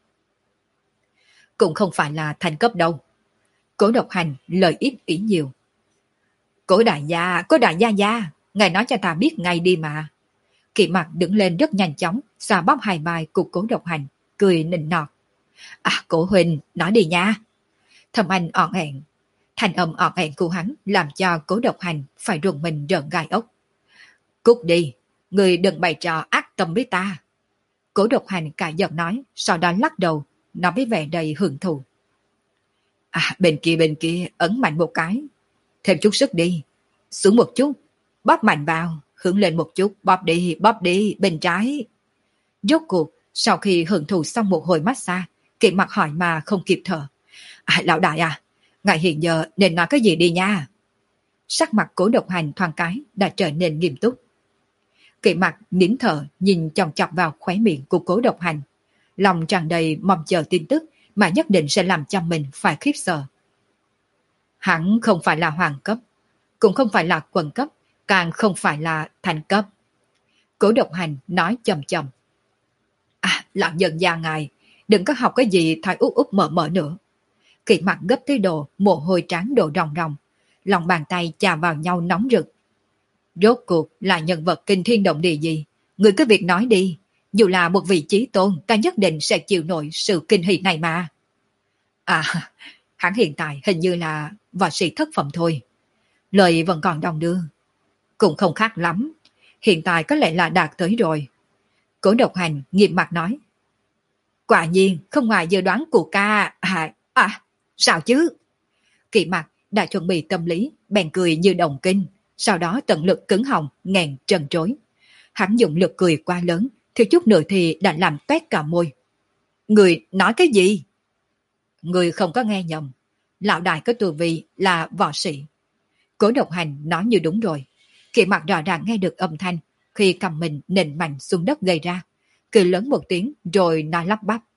S1: Cũng không phải là thánh cấp đâu. Cố Độc Hành lời ít ý nhiều. Cố đại gia, cố đại gia gia, ngài nói cho ta biết ngay đi mà. Kỵ Mặc đứng lên rất nhanh chóng, xoa bóp hai vai của Cố Độc Hành, cười nịnh nọt. À, Cố huynh, nói đi nha. Thầm Anh ọt ẹn. Thành âm ọt ẹn của hắn làm cho Cố Độc Hành phải rùng mình rợn gai ốc. Cút đi, người đừng bày trò ác tâm với ta. Cố Độc Hành cả giận nói, sau đó lắc đầu, nói với vẻ đầy hưởng thụ. À, bên kia bên kia, ấn mạnh một cái. Thêm chút sức đi. Xuống một chút, bóp mạnh vào, hướng lên một chút, bóp đi, bóp đi, bên trái. Rốt cuộc, sau khi hưởng thụ xong một hồi massage, Kỵ Mặc hỏi mà không kịp thở. À, lão đại à, ngài hiện giờ nên nói cái gì đi nha. Sắc mặt Cố Độc Hành thoáng cái đã trở nên nghiêm túc. Kỵ Mặc nín thở nhìn chòng chọc vào khóe miệng của Cố Độc Hành. Lòng tràn đầy mong chờ tin tức mà nhất định sẽ làm cho mình phải khiếp sợ. Hắn không phải là hoàng cấp, cũng không phải là quân cấp, càng không phải là thành cấp. Cố Độc Hành nói chậm chậm. À, lão nhân gia ngài, đừng có học cái gì thay út út mở mở nữa. Kỵ Mặc gấp tới độ mồ hôi trán đổ ròng ròng, lòng bàn tay chà vào nhau nóng rực. Rốt cuộc là nhân vật kinh thiên động địa gì? Người cứ việc nói đi, dù là một vị chí tôn, ta nhất định sẽ chịu nổi sự kinh hỉ này mà. À, hắn hiện tại hình như là võ sĩ thất phẩm thôi. Lời vẫn còn đong đưa. Cũng không khác lắm. Hiện tại có lẽ là đạt tới rồi. Cố Độc Hành nghiêm mặt nói. Quả nhiên không ngoài dự đoán của ca. À, à sao chứ? Kỵ Mặc đã chuẩn bị tâm lý, bèn cười như đồng kinh. Sau đó tận lực cứng họng, nghẹn trần trối. Hắn dùng lực cười quá lớn, thiếu chút nữa thì đã làm toét cả môi. Người nói cái gì? Người không có nghe nhầm. Lão đại có tù vị là võ sĩ. Cố Độc Hành nói như đúng rồi. Kỵ Mặc rõ ràng nghe được âm thanh khi cầm mình nện mạnh xuống đất gây ra. Cười lớn một tiếng rồi nói lắp bắp.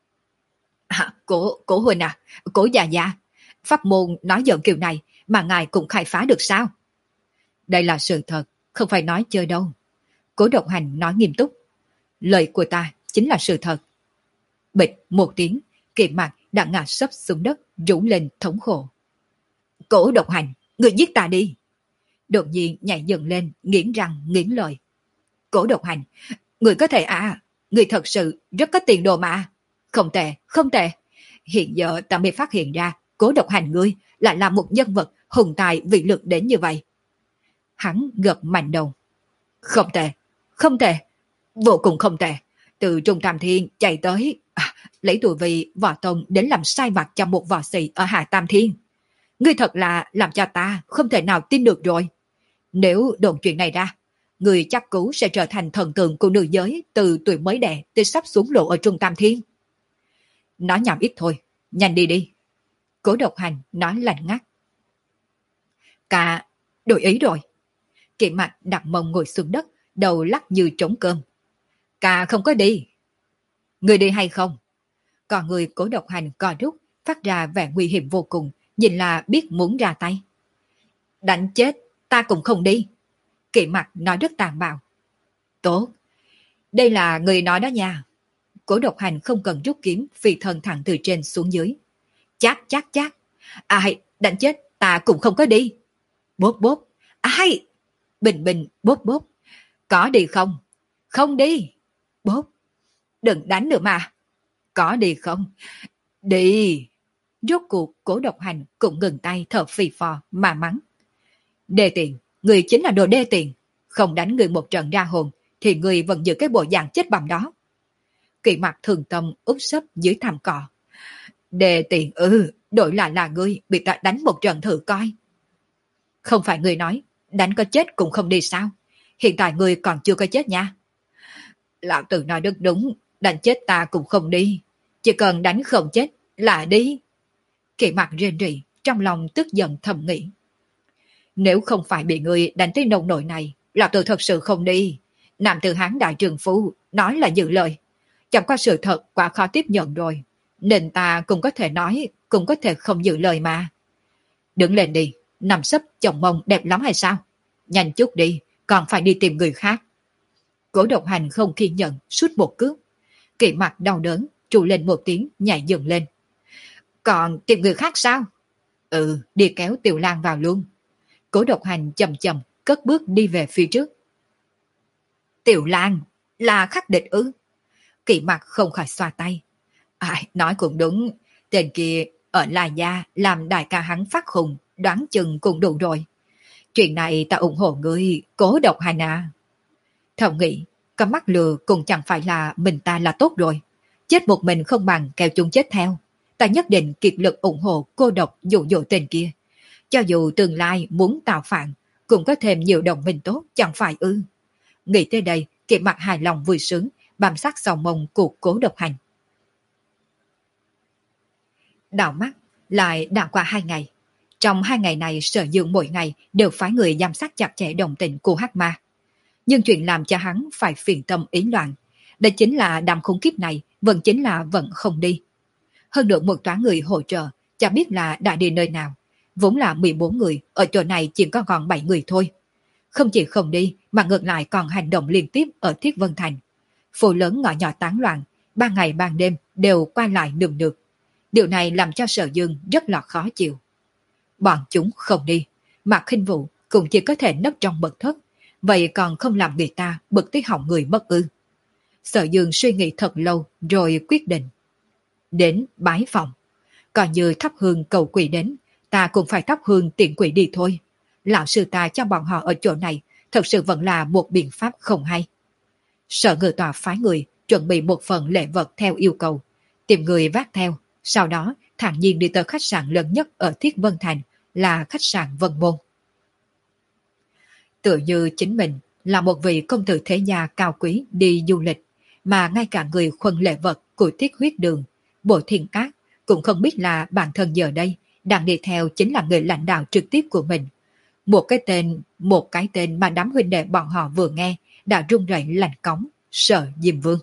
S1: À, cố, cố huynh à, cố già già, pháp môn nói giỡn kiểu này mà ngài cũng khai phá được sao? Đây là sự thật, không phải nói chơi đâu. Cố Độc Hành nói nghiêm túc. Lời của ta chính là sự thật. Bịch một tiếng, Kỵ Mặc đã ngã sấp xuống đất, rũ lên thống khổ. Cố Độc Hành, người giết ta đi. Đột nhiên nhảy dựng lên, nghiến răng, nghiến lợi. Cố Độc Hành, người có thể à, người thật sự rất có tiền đồ mà. Không tệ, không tệ. Hiện giờ ta mới phát hiện ra, Cố Độc Hành ngươi lại là một nhân vật hùng tài vị lực đến như vậy. Hắn gật mạnh đầu. Không tệ, không tệ, vô cùng không tệ. Từ Trung Tam Thiên chạy tới, à, lấy tuổi vị võ tông đến làm sai vặt cho một võ sĩ ở Hạ Tam Thiên. Ngươi thật là làm cho ta không thể nào tin được rồi. Nếu đồn chuyện này ra, ngươi chắc cú sẽ trở thành thần tượng của nữ giới từ tuổi mới đẻ tới sắp xuống lộ ở Trung Tam Thiên. Nói nhảm ít thôi, nhanh đi đi. Cố Độc Hành nói lạnh ngắt. Cả đổi ý rồi. Kỵ Mặc đặt mông ngồi xuống đất, đầu lắc như trống cơm. Cả không có đi. Người đi hay không? Còn người Cố Độc Hành co rút, phát ra vẻ nguy hiểm vô cùng, nhìn là biết muốn ra tay. Đánh chết, ta cũng không đi. Kỵ Mặc nói rất tàn bạo. Tốt, đây là người nói đó nha. Cố Độc Hành không cần rút kiếm, phi thân thẳng từ trên xuống dưới. Chát chát chát. Ai, đánh chết, ta cũng không có đi. Bốp bốp. Ai? Bình bình, bốp bốp. Có đi không? Không đi. Bốp. Đừng đánh nữa mà. Có đi không? Đi. Rốt cuộc Cố Độc Hành cũng ngừng tay thở phì phò mà mắng. Đê tiện, người chính là đồ đê tiện. Không đánh người một trận ra hồn thì người vẫn giữ cái bộ dạng chết bầm đó. Kỵ Mặc thường tâm úp sấp dưới thảm cỏ. Đê tiện ư, đổi lại là ngươi bị ta đánh một trận thử coi. Không phải ngươi nói, đánh có chết cũng không đi sao? Hiện tại ngươi còn chưa có chết nha. Lão tử nói rất đúng, đánh chết ta cũng không đi. Chỉ cần đánh không chết là đi. Kỵ mặt rên rỉ, trong lòng tức giận thầm nghĩ. Nếu không phải bị người đánh tới nông nỗi này, lão tử thật sự không đi. Nam tử Hán đại trường phu nói là giữ lời. Chẳng qua sự thật quá khó tiếp nhận rồi. Nên ta cũng có thể nói, cũng có thể không giữ lời mà. Đứng lên đi, nằm sấp chồng mông đẹp lắm hay sao? Nhanh chút đi, còn phải đi tìm người khác. Cố Độc Hành không kiên nhẫn, suốt một cước. Kỵ mặt đau đớn, trụ lên một tiếng, nhảy dựng lên. Còn tìm người khác sao? Ừ, đi kéo Tiểu Lang vào luôn. Cố Độc Hành chậm chậm, cất bước đi về phía trước. Tiểu Lang, là khắc địch ư? Kỵ mặt không khỏi xoa tay. Ai, nói cũng đúng, tên kia ở La Gia làm đại ca hắn phát khùng, đoán chừng cũng đủ rồi. Chuyện này ta ủng hộ ngươi, Cố Độc Hành à. Thầm nghĩ, có mắt lừa cũng chẳng phải là mình ta là tốt rồi. Chết một mình không bằng kéo chúng chết theo. Ta nhất định kiệt lực ủng hộ cô độc dụ dỗ tên kia. Cho dù tương lai muốn tạo phản, cũng có thêm nhiều đồng minh tốt, chẳng phải ư. Nghĩ tới đây, Kỵ mặt hài lòng vui sướng, bám sát sau mông của Cố Độc Hành. Đảo mắt, lại đã qua hai ngày. Trong hai ngày này, Sở Dương mỗi ngày đều phái người giám sát chặt chẽ đồng tình của Hắc Ma. Nhưng chuyện làm cho hắn phải phiền tâm ý loạn, đó chính là đám khủng khiếp này vẫn chính là vẫn không đi. Hơn được một toán người hỗ trợ, chả biết là đã đi nơi nào. Vốn là mười bốn người, ở chỗ này chỉ có còn bảy người thôi. Không chỉ không đi, mà ngược lại còn hành động liên tiếp ở Thiết Vân Thành. Phố lớn ngõ nhỏ tán loạn, ban ngày ban đêm đều qua lại nườm nượp. Điều này làm cho Sở Dương rất là khó chịu. Bọn chúng không đi, Mạc Khinh Vũ cũng chỉ có thể nấp trong mật thất, vậy còn không làm người ta bực tới họng người mất ư. Sở Dương suy nghĩ thật lâu rồi quyết định. Đến bái phòng. Còn như thắp hương cầu quỷ đến, ta cũng phải thắp hương tiện quỷ đi thôi. Lão sư ta cho bọn họ ở chỗ này thật sự vẫn là một biện pháp không hay. Sở Ngự Tòa phái người chuẩn bị một phần lễ vật theo yêu cầu, tìm người vác theo, sau đó thản nhiên đi tới khách sạn lớn nhất ở Thiết Vân Thành là khách sạn Vân Môn. Tựa như chính mình là một vị công tử thế gia cao quý đi du lịch, mà ngay cả người khuân lễ vật của Thiết Huyết Đường, Bộ Thiên Cát cũng không biết là bản thân giờ đây đang đi theo chính là người lãnh đạo trực tiếp của mình. Một cái tên, một cái tên mà đám huynh đệ bọn họ vừa nghe đã run rẩy lạnh cống, Sở Diêm Vương.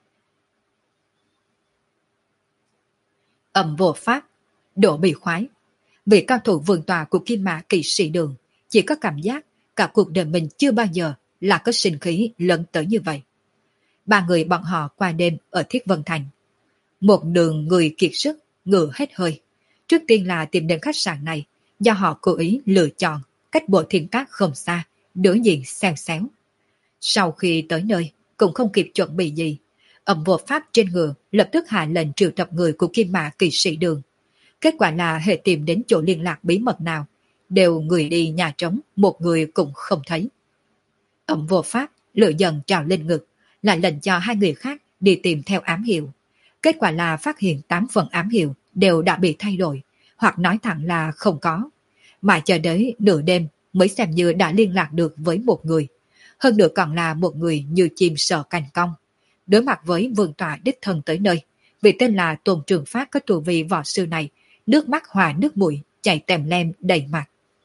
S1: Ầm vô pháp, đổ bị khoái. Vị cao thủ vườn tòa của Kim Mã Kỵ Sĩ Đường chỉ có cảm giác cả cuộc đời mình chưa bao giờ là có sinh khí lớn tới như vậy. Ba người bọn họ qua đêm ở Thiết Vân Thành. Một đường người kiệt sức, ngựa hết hơi. Trước tiên là tìm đến khách sạn này, do họ cố ý lựa chọn cách Bộ Thiên Cát không xa, đối diện xèo xéo. Sau khi tới nơi, cũng không kịp chuẩn bị gì. Ẩm vô pháp trên ngựa lập tức hạ lệnh triệu tập người của Kim Mã Kỵ Sĩ Đường. Kết quả là hệ tìm đến chỗ liên lạc bí mật nào, đều người đi nhà trống, một người cũng không thấy. Ẩm vô pháp lửa dần trào lên ngực, lại lệnh cho hai người khác đi tìm theo ám hiệu. Kết quả là phát hiện tám phần ám hiệu đều đã bị thay đổi, hoặc nói thẳng là không có. Mà chờ đến nửa đêm mới xem như đã liên lạc được với một người. Hơn nữa còn là một người như chim sợ cành cong. Đối mặt với vương tọa đích thân tới nơi, vị tên là Tôn Trường Phát có tù vị võ sư này, nước mắt hòa nước mũi, chảy tèm lem đầy mặt.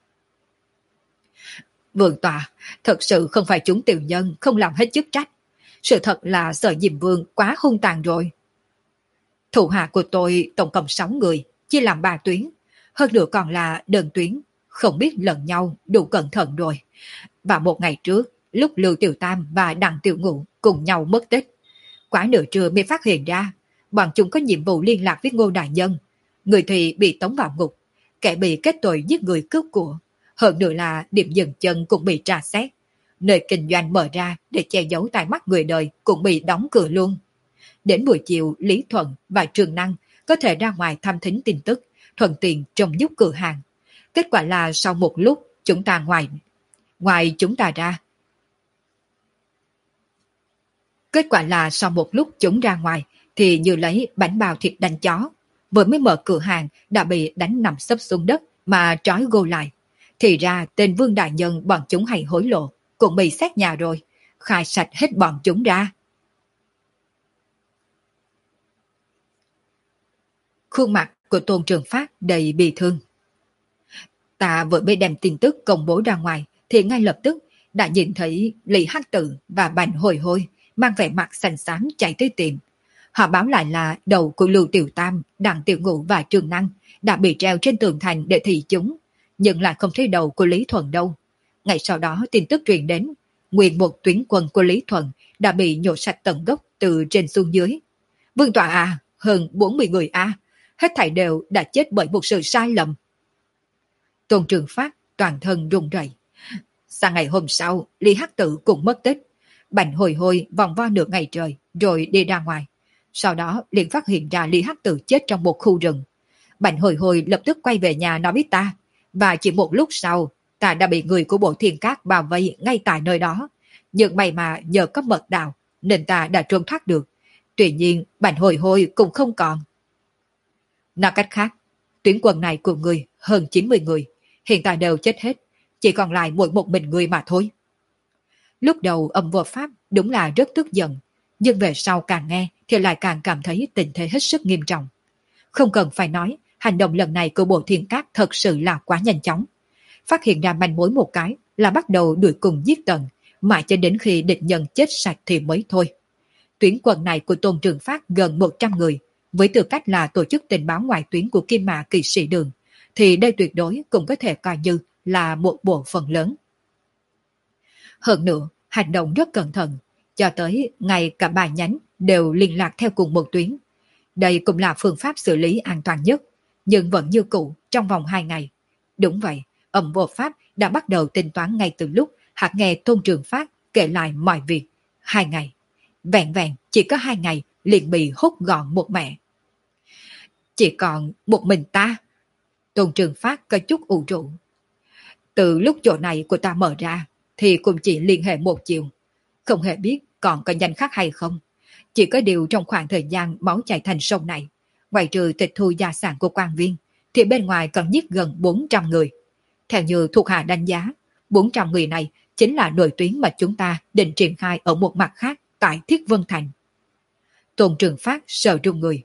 S1: Vương tọa, thật sự không phải chúng tiểu nhân không làm hết chức trách. Sự thật là Sở Diêm Vương quá hung tàn rồi. Thủ hạ của tôi tổng cộng sáu người, chia làm ba tuyến. Hơn nữa còn là đơn tuyến, không biết lẫn nhau đủ cẩn thận rồi. Và một ngày trước, lúc Lưu Tiểu Tam và Đặng Tiểu Ngũ cùng nhau mất tích. Quá nửa trưa mới phát hiện ra, bọn chúng có nhiệm vụ liên lạc với Ngô Đại Nhân. Người thì bị tống vào ngục, kẻ bị kết tội giết người cướp của. Hơn nữa là điểm dừng chân cũng bị tra xét. Nơi kinh doanh mở ra để che giấu tai mắt người đời cũng bị đóng cửa luôn. Đến buổi chiều, Lý Thuận và Trường Năng có thể ra ngoài thăm thính tin tức, thuận tiện trông giúp cửa hàng. Kết quả là sau một lúc, chúng ta ngoài, ngoài chúng ta ra. Kết quả là sau một lúc chúng ra ngoài, thì như lấy bánh bao thịt đánh chó. Vừa mới mở cửa hàng đã bị đánh nằm sấp xuống đất mà trói gô lại. Thì ra tên Vương Đại Nhân bọn chúng hay hối lộ, cũng bị xét nhà rồi, khai sạch hết bọn chúng ra. Khuôn mặt của Tôn Trường Phát đầy bi thương. Ta vừa mới đem tin tức công bố ra ngoài thì ngay lập tức đã nhìn thấy Lý Hắc Tự và Bành Hồi Hôi mang vẻ mặt xanh xám chạy tới tìm. Họ báo lại là đầu của Lưu Tiểu Tam, Đặng Tiểu Ngũ và Trường Năng đã bị treo trên tường thành để thị chúng, nhưng lại không thấy đầu của Lý Thuần đâu. Ngày sau đó tin tức truyền đến, nguyên một tuyến quân của Lý Thuần đã bị nhổ sạch tận gốc từ trên xuống dưới. Vương tọa à, hơn bốn mươi người a, hết thảy đều đã chết bởi một sự sai lầm. Tôn Trường Phát toàn thân run rẩy. Sang ngày hôm sau, Lý Hắc Tự cũng mất tích. Bành Hồi Hôi vòng vo nửa ngày trời rồi đi ra ngoài. Sau đó liền phát hiện ra Lý Hắc Tự chết trong một khu rừng. Bành Hồi Hôi lập tức quay về nhà nói với ta, và chỉ một lúc sau, ta đã bị người của Bộ Thiên Cát bao vây ngay tại nơi đó. Nhưng may mà nhờ có mật đạo nên ta đã trốn thoát được. Tuy nhiên Bành Hồi Hôi cũng không còn. Nói cách khác, tuyến quân này của người hơn chín mươi người, hiện tại đều chết hết, chỉ còn lại mỗi một mình người mà thôi. Lúc đầu Âm Vô Pháp đúng là rất tức giận, nhưng về sau càng nghe thì lại càng cảm thấy tình thế hết sức nghiêm trọng. Không cần phải nói, hành động lần này của Bộ Thiên Cát thật sự là quá nhanh chóng. Phát hiện ra manh mối một cái là bắt đầu đuổi cùng giết tận, mãi cho đến khi địch nhân chết sạch thì mới thôi. Tuyến quân này của Tôn Trường Phát gần một trăm người, với tư cách là tổ chức tình báo ngoại tuyến của Kim Mã Kỵ Sĩ Đường, thì đây tuyệt đối cũng có thể coi như là một bộ phận lớn. Hơn nữa, hành động rất cẩn thận, cho tới ngay cả ba nhánh đều liên lạc theo cùng một tuyến. Đây cũng là phương pháp xử lý an toàn nhất, nhưng vẫn như cũ trong vòng hai ngày. Đúng vậy, Âm Vô Pháp đã bắt đầu tính toán ngay từ lúc hắn nghe Tôn Trường Phát kể lại mọi việc. Hai ngày. Vẹn vẹn chỉ có hai ngày liền bị hút gọn một mẹ. Chỉ còn một mình ta. Tôn Trường Phát có chút ủ rũ. Từ lúc chỗ này của ta mở ra thì cũng chỉ liên hệ một chiều. Không hề biết còn có danh khác hay không. Chỉ có điều trong khoảng thời gian máu chảy thành sông này, ngoài trừ tịch thu gia sản của quan viên, thì bên ngoài còn giết gần bốn trăm người. Theo như thuộc hạ đánh giá, bốn trăm người này chính là nội tuyến mà chúng ta định triển khai ở một mặt khác tại Thiết Vân Thành. Tôn Trường Phát sợ run người.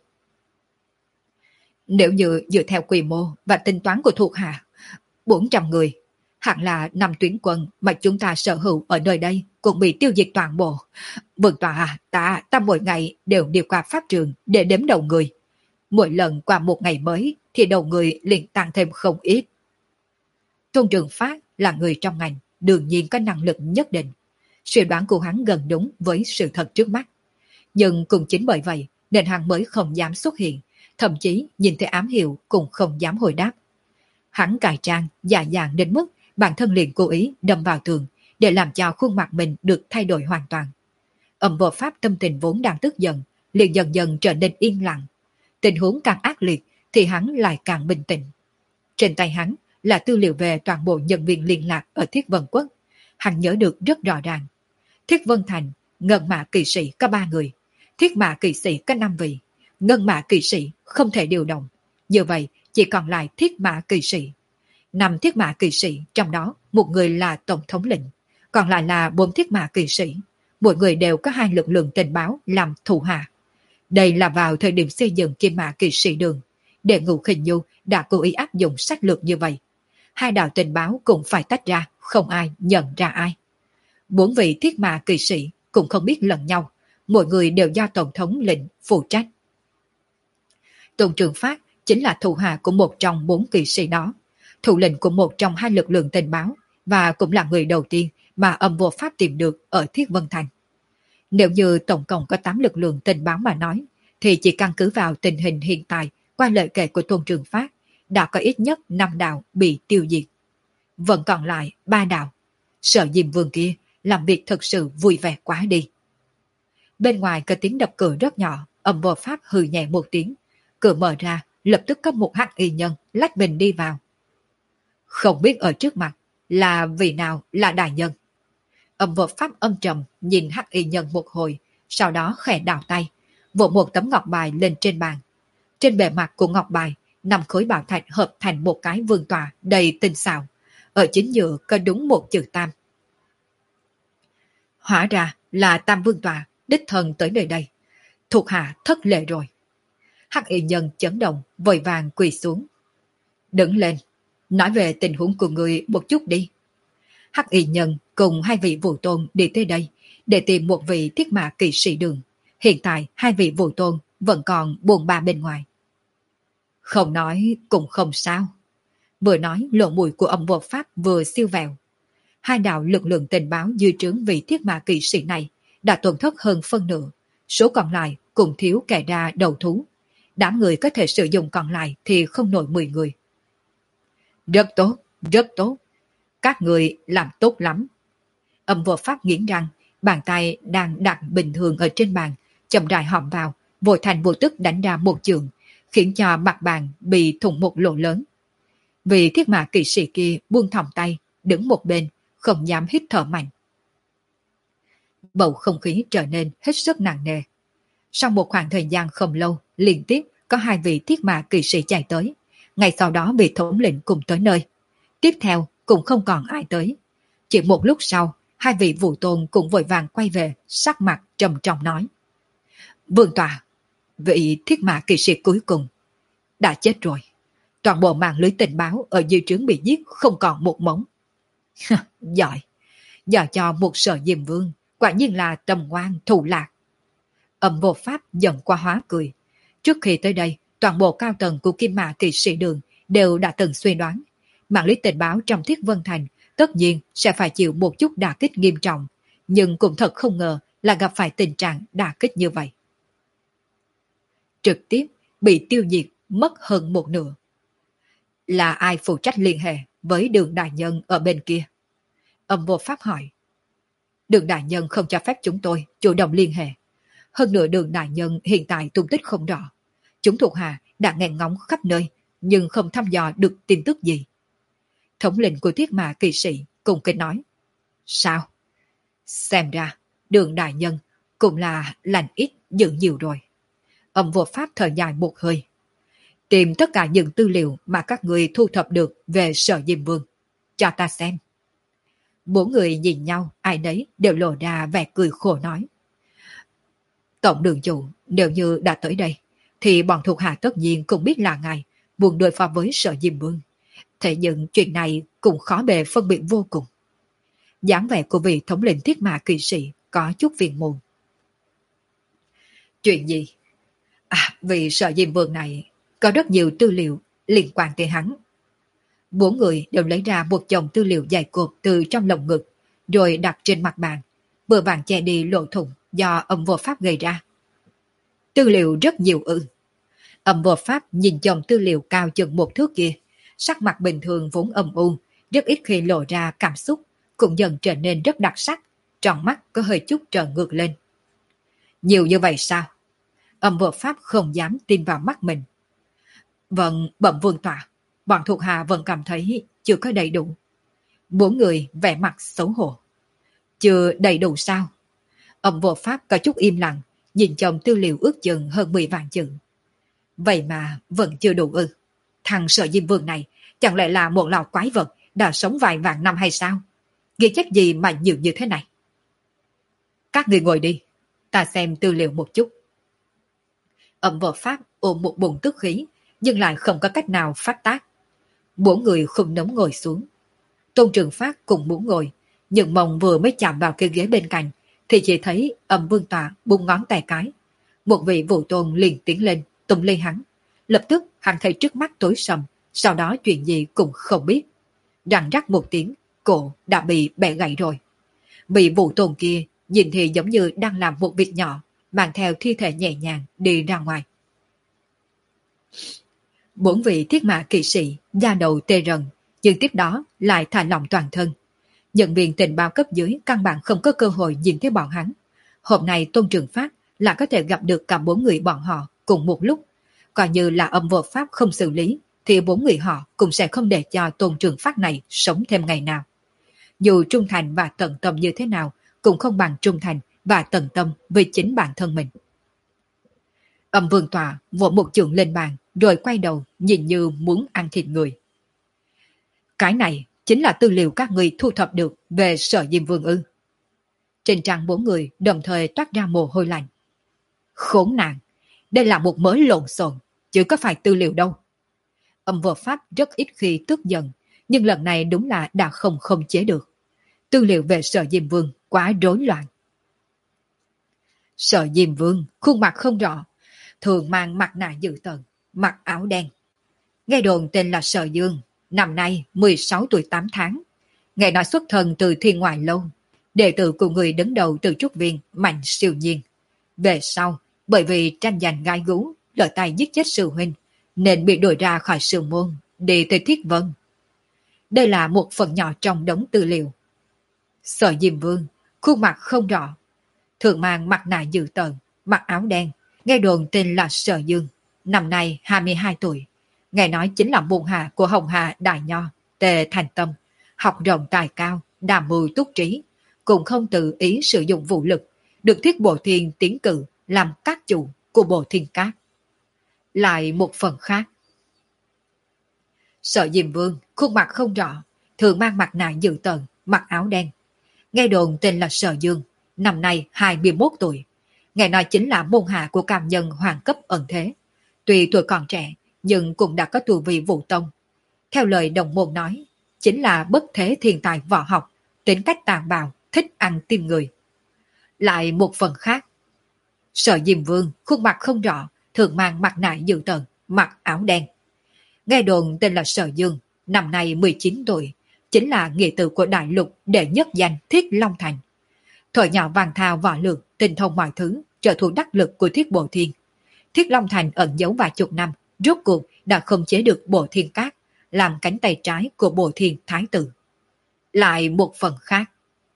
S1: Nếu như dựa theo quy mô và tính toán của thuộc hạ, bốn trăm người, hẳn là năm tuyến quân mà chúng ta sở hữu ở nơi đây cũng bị tiêu diệt toàn bộ. Vương tọa, ta, ta mỗi ngày đều đi qua pháp trường để đếm đầu người. Mỗi lần qua một ngày mới thì đầu người liền tăng thêm không ít. Tôn Trường Phát là người trong ngành, đương nhiên có năng lực nhất định. Suy đoán của hắn gần đúng với sự thật trước mắt. Nhưng cũng chính bởi vậy nên hắn mới không dám xuất hiện, thậm chí nhìn thấy ám hiệu cũng không dám hồi đáp. Hắn cài trang, dạ dàng đến mức bản thân liền cố ý đâm vào tường để làm cho khuôn mặt mình được thay đổi hoàn toàn. Âm Vô Pháp tâm tình vốn đang tức giận, liền dần dần trở nên yên lặng. Tình huống càng ác liệt thì hắn lại càng bình tĩnh. Trên tay hắn là tư liệu về toàn bộ nhân viên liên lạc ở Thiết Vân Quốc. Hắn nhớ được rất rõ ràng. Thiết Vân Thành, Ngân Mã Kỵ Sĩ có ba người, Thiết Mã Kỵ Sĩ có năm vị, Ngân Mã Kỵ Sĩ không thể điều động. Như vậy chỉ còn lại Thiết Mã Kỵ Sĩ. Năm Thiết Mã Kỵ Sĩ, trong đó một người là tổng thống lĩnh, còn lại là bốn Thiết Mã Kỵ Sĩ. Mỗi người đều có hai lực lượng tình báo làm thủ hạ. Đây là vào thời điểm xây dựng Kim Mã Kỵ Sĩ Đường, để Ngũ Khinh Nhu đã cố ý áp dụng sách lược như vậy. Hai đạo tình báo cũng phải tách ra, không ai nhận ra ai. Bốn vị Thiết Mã Kỵ Sĩ cũng không biết lẫn nhau, mỗi người đều do tổng thống lĩnh phụ trách. Tôn Trường Phát chính là thủ hạ của một trong bốn kỵ sĩ đó, thủ lĩnh của một trong hai lực lượng tình báo, và cũng là người đầu tiên mà Âm Vô Pháp tìm được ở Thiết Vân Thành. Nếu như tổng cộng có tám lực lượng tình báo mà nói, thì chỉ căn cứ vào tình hình hiện tại qua lời kể của Tôn Trường Phát, đã có ít nhất năm đạo bị tiêu diệt. Vẫn còn lại ba đạo. Sở Diêm Vương kia làm việc thật sự vui vẻ quá đi. Bên ngoài có tiếng đập cửa rất nhỏ, Âm Vô Pháp hừ nhẹ một tiếng. Cửa mở ra, lập tức có một hắc y nhân lách mình đi vào. Không biết ở trước mặt là vị nào là đại nhân. Âm Vô Pháp âm trầm nhìn hắc y nhân một hồi, sau đó khẽ đảo tay, vỗ một tấm ngọc bài lên trên bàn. Trên bề mặt của ngọc bài, năm khối bảo thạch hợp thành một cái vương tọa đầy tinh xảo. Ở chính giữa có đúng một chữ Tam. Hóa ra là Tam Vương tọa đích thân tới nơi đây. Thuộc hạ thất lệ rồi. Hắc y nhân chấn động, vội vàng quỳ xuống. Đứng lên, nói về tình huống của người một chút đi. Hắc y nhân cùng hai vị vũ tôn đi tới đây để tìm một vị thiết mã kỵ sĩ đường. Hiện tại hai vị vũ tôn vẫn còn buồn ba bên ngoài. Không nói cũng không sao. Vừa nói lộ mũi của âm vô pháp vừa siêu vẹo. Hai đạo lực lượng tình báo dư trướng vị thiết mã kỵ sĩ này đã tổn thất hơn phân nửa. Số còn lại cũng thiếu kẻ ra đầu thú. Đám người có thể sử dụng còn lại thì không nổi mười người. Rất tốt, rất tốt. Các người làm tốt lắm. Âm vô pháp nghiến răng, bàn tay đang đặt bình thường ở trên bàn, chậm rãi hõm vào, vội thành vô tức đánh ra một trường, khiến cho mặt bàn bị thủng một lỗ lớn. Vì thiết mã kỵ sĩ kia buông thõng tay, đứng một bên, không dám hít thở mạnh. Bầu không khí trở nên hết sức nặng nề. Sau một khoảng thời gian không lâu, liên tiếp có hai vị thiết mã kỵ sĩ chạy tới. Ngay sau đó bị thống lĩnh cùng tới nơi. Tiếp theo cũng không còn ai tới. Chỉ một lúc sau, hai vị vũ tôn cũng vội vàng quay về, sắc mặt trầm trọng nói. Vương tọa, vị thiết mã kỵ sĩ cuối cùng đã chết rồi. Toàn bộ mạng lưới tình báo ở dưới trướng bị giết không còn một mống. Giỏi, giỏi cho một Sở Diêm Vương, quả nhiên là tầm ngoan thù lạc. Âm vô pháp giận qua hóa cười. Trước khi tới đây, toàn bộ cao tầng của Kim Mã kỵ sĩ đường đều đã từng suy đoán. Mạng lưới tình báo trong Thiết Vân Thành tất nhiên sẽ phải chịu một chút đả kích nghiêm trọng, nhưng cũng thật không ngờ là gặp phải tình trạng đả kích như vậy. Trực tiếp bị tiêu diệt mất hơn một nửa. Là ai phụ trách liên hệ với Đường đại nhân ở bên kia? Âm vô pháp hỏi. Đường đại nhân không cho phép chúng tôi chủ động liên hệ. Hơn nữa Đường đại nhân hiện tại tung tích không rõ. Chúng thuộc hạ đã nghe ngóng khắp nơi, nhưng không thăm dò được tin tức gì. Thống lĩnh của Thiết Mã kỵ sĩ cùng kịch nói. Sao? Xem ra, Đường đại nhân cũng là lành ít dữ nhiều rồi. Âm vô pháp thở dài một hơi. Tìm tất cả những tư liệu mà các người thu thập được về Sở Diêm Vương. Cho ta xem. Bốn người nhìn nhau, ai nấy đều lộ ra vẻ cười khổ nói. Tổng đường chủ, nếu như đã tới đây, thì bọn thuộc hạ tất nhiên cũng biết là ngài buồn đối phó với Sở Diêm Vương. Thế nhưng chuyện này cũng khó bề phân biệt vô cùng. Dáng vẻ của vị thống lĩnh Thiết Mã kỵ sĩ có chút phiền muộn. Chuyện gì? À, vì Sở Diêm Vương này có rất nhiều tư liệu liên quan tới hắn. Bốn người đều lấy ra một chồng tư liệu dày cộp từ trong lồng ngực, rồi đặt trên mặt bàn, vừa vàng che đi lỗ thủng do âm vô pháp gây ra. Tư liệu rất nhiều ư. Âm vô pháp nhìn chồng tư liệu cao chừng một thước kia, sắc mặt bình thường vốn âm u, rất ít khi lộ ra cảm xúc, cũng dần trở nên rất đặc sắc, tròn mắt có hơi chút trợn ngược lên. Nhiều như vậy sao? Âm vô pháp không dám tin vào mắt mình. Vâng, bẩm vương tọa, bọn thuộc hạ vẫn cảm thấy chưa có đầy đủ. Bốn người vẻ mặt xấu hổ. Chưa đầy đủ sao? Âm vô pháp có chút im lặng, nhìn chồng tư liệu ước chừng hơn mười vạn chữ. Vậy mà vẫn chưa đủ ư? Thằng Sở Diêm Vương này chẳng lẽ là một lò quái vật đã sống vài vạn năm hay sao? Ghi chép gì mà nhiều như thế này? Các người ngồi đi, ta xem tư liệu một chút. Âm vô pháp ôm một bụng tức khí, nhưng lại không có cách nào phát tác. Bốn người không nóng ngồi xuống. Tôn Trường Phát cùng muốn ngồi, nhưng mông vừa mới chạm vào cái ghế bên cạnh, thì chỉ thấy Âm Vương tọa bung ngón tay cái. Một vị vũ tôn liền tiến lên, túm lấy hắn. Lập tức hắn thấy trước mắt tối sầm, sau đó chuyện gì cũng không biết. Răng rắc một tiếng, cổ đã bị bẻ gãy rồi. Vị vũ tôn kia nhìn thì giống như đang làm một việc nhỏ, mang theo thi thể nhẹ nhàng đi ra ngoài. Bốn vị Thiết Mã kỵ sĩ da đầu tê rần, nhưng tiếp đó lại thả lỏng toàn thân. Nhân viên tình báo cấp dưới căn bản không có cơ hội nhìn thấy bọn hắn. Hôm nay Tôn Trường Phát là có thể gặp được cả bốn người bọn họ cùng một lúc. Coi như là âm vô pháp không xử lý, thì bốn người họ cũng sẽ không để cho Tôn Trường Phát này sống thêm ngày nào. Dù trung thành và tận tâm như thế nào, cũng không bằng trung thành và tận tâm với chính bản thân mình. Âm Vương tọa vỗ một chưởng lên bàn, rồi quay đầu nhìn như muốn ăn thịt người. Cái này chính là tư liệu các người thu thập được về Sở Diêm Vương ư? Trên trang bốn người đồng thời toát ra mồ hôi lạnh. Khốn nạn, Đây là một mớ lộn xộn, chứ có phải tư liệu đâu. Âm vô pháp rất ít khi tức giận, nhưng lần này đúng là đã không khống chế được. Tư liệu về Sở Diêm Vương quá rối loạn. Sở Diêm Vương khuôn mặt không rõ, thường mang mặt nạ dữ tợn, mặc áo đen. Nghe đồn tên là Sở Dương, năm nay mười sáu tuổi tám tháng. Nghe nói xuất thân từ thiên ngoại lâu, đệ tử của người đứng đầu từ trúc viên Mạnh Siêu Nhiên. Về sau, bởi vì tranh giành gai gú, lỡ tay giết chết sư huynh, nên bị đuổi ra khỏi sư môn, đi tới Thiết Vân. Đây là một phần nhỏ trong đống tư liệu. Sở Diêm Vương, khuôn mặt không rõ, thường mang mặt nạ dữ tợn, mặc áo đen, nghe đồn tên là Sở Dương, năm nay hai mươi hai tuổi. Nghe nói chính là môn hạ của Hồng Hà Đại Nho, Tề Thành Tâm, học rộng tài cao, đàm mưu túc trí, cũng không tự ý sử dụng vũ lực, được Thiết Bộ Thiên tiến cử làm các chủ của Bộ Thiên Cát. Lại một phần khác. Sở Diêm Vương, khuôn mặt không rõ, thường mang mặt nạ dữ tợn, mặc áo đen. Nghe đồn tên là Sở Dương, năm nay hai mươi mốt tuổi. Nghe nói chính là môn hạ của cam nhân hoàng cấp ẩn thế. Tuy tuổi còn trẻ, nhưng cũng đã có tu vi vũ tông. Theo lời đồng môn nói, chính là bất thế thiên tài võ học, tính cách tàn bạo, thích ăn tim người. Lại một phần khác. Sở Diêm Vương, khuôn mặt không rõ, thường mang mặt nạ dữ tợn, mặc áo đen. Nghe đồn tên là Sở Dương, năm nay mười chín tuổi, chính là nghĩa tử của đại lục đệ nhất danh Thiết Long Thành. Thời nhỏ vàng thao võ lược, tinh thông mọi thứ, trợ thủ đắc lực của Thiết Bộ Thiên. Thiết Long Thành ẩn giấu vài chục năm, rốt cuộc đã không chế được Bộ Thiên Cát, làm cánh tay trái của Bộ Thiên Thái Tử. Lại một phần khác.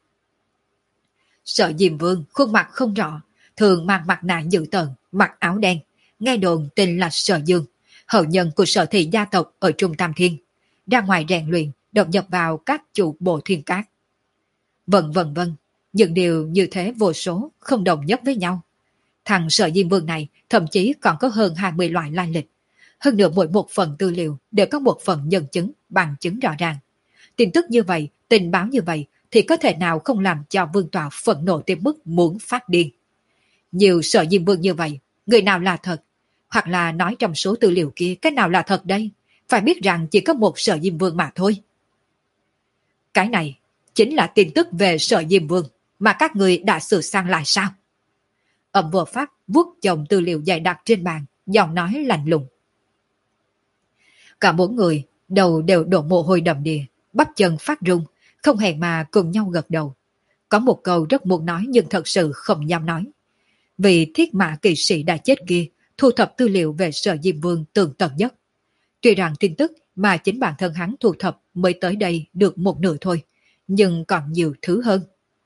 S1: Sở Diêm Vương, khuôn mặt không rõ, thường mang mặt nạ dữ tợn, mặc áo đen. Nghe đồn tên là Sở Dương, hậu nhân của Sở Thị gia tộc ở Trung Tam Thiên. Ra ngoài rèn luyện, đột nhập vào các chủ Bộ Thiên Cát. Vân vân vân, những điều như thế vô số, không đồng nhất với nhau. Thằng Sở Diêm Vương này thậm chí còn có hơn hai mươi loại lai lịch. Hơn nữa mỗi một phần tư liệu đều có một phần nhân chứng, bằng chứng rõ ràng. Tin tức như vậy, tình báo như vậy thì có thể nào không làm cho Vương Tọa phẫn nộ tới mức muốn phát điên. Nhiều Sở Diêm Vương như vậy, người nào là thật? Hoặc là nói trong số tư liệu kia cái nào là thật đây? Phải biết rằng chỉ có một Sở Diêm Vương mà thôi. Cái này chính là tin tức về Sở Diêm Vương mà các người đã sửa sang lại sao? Ẩm vừa phát vuốt chồng tư liệu dày đặc trên bàn, giọng nói lạnh lùng. Cả bốn người đầu đều đổ mồ hôi đầm đìa, bắp chân phát run, không hẹn mà cùng nhau gật đầu. Có một câu rất muốn nói nhưng thật sự không dám nói. Vì thiết mã kỵ sĩ đã chết kia thu thập tư liệu về Sở Diêm Vương tường tận nhất. Tuy rằng tin tức mà chính bản thân hắn thu thập mới tới đây được một nửa thôi, nhưng còn nhiều thứ hơn.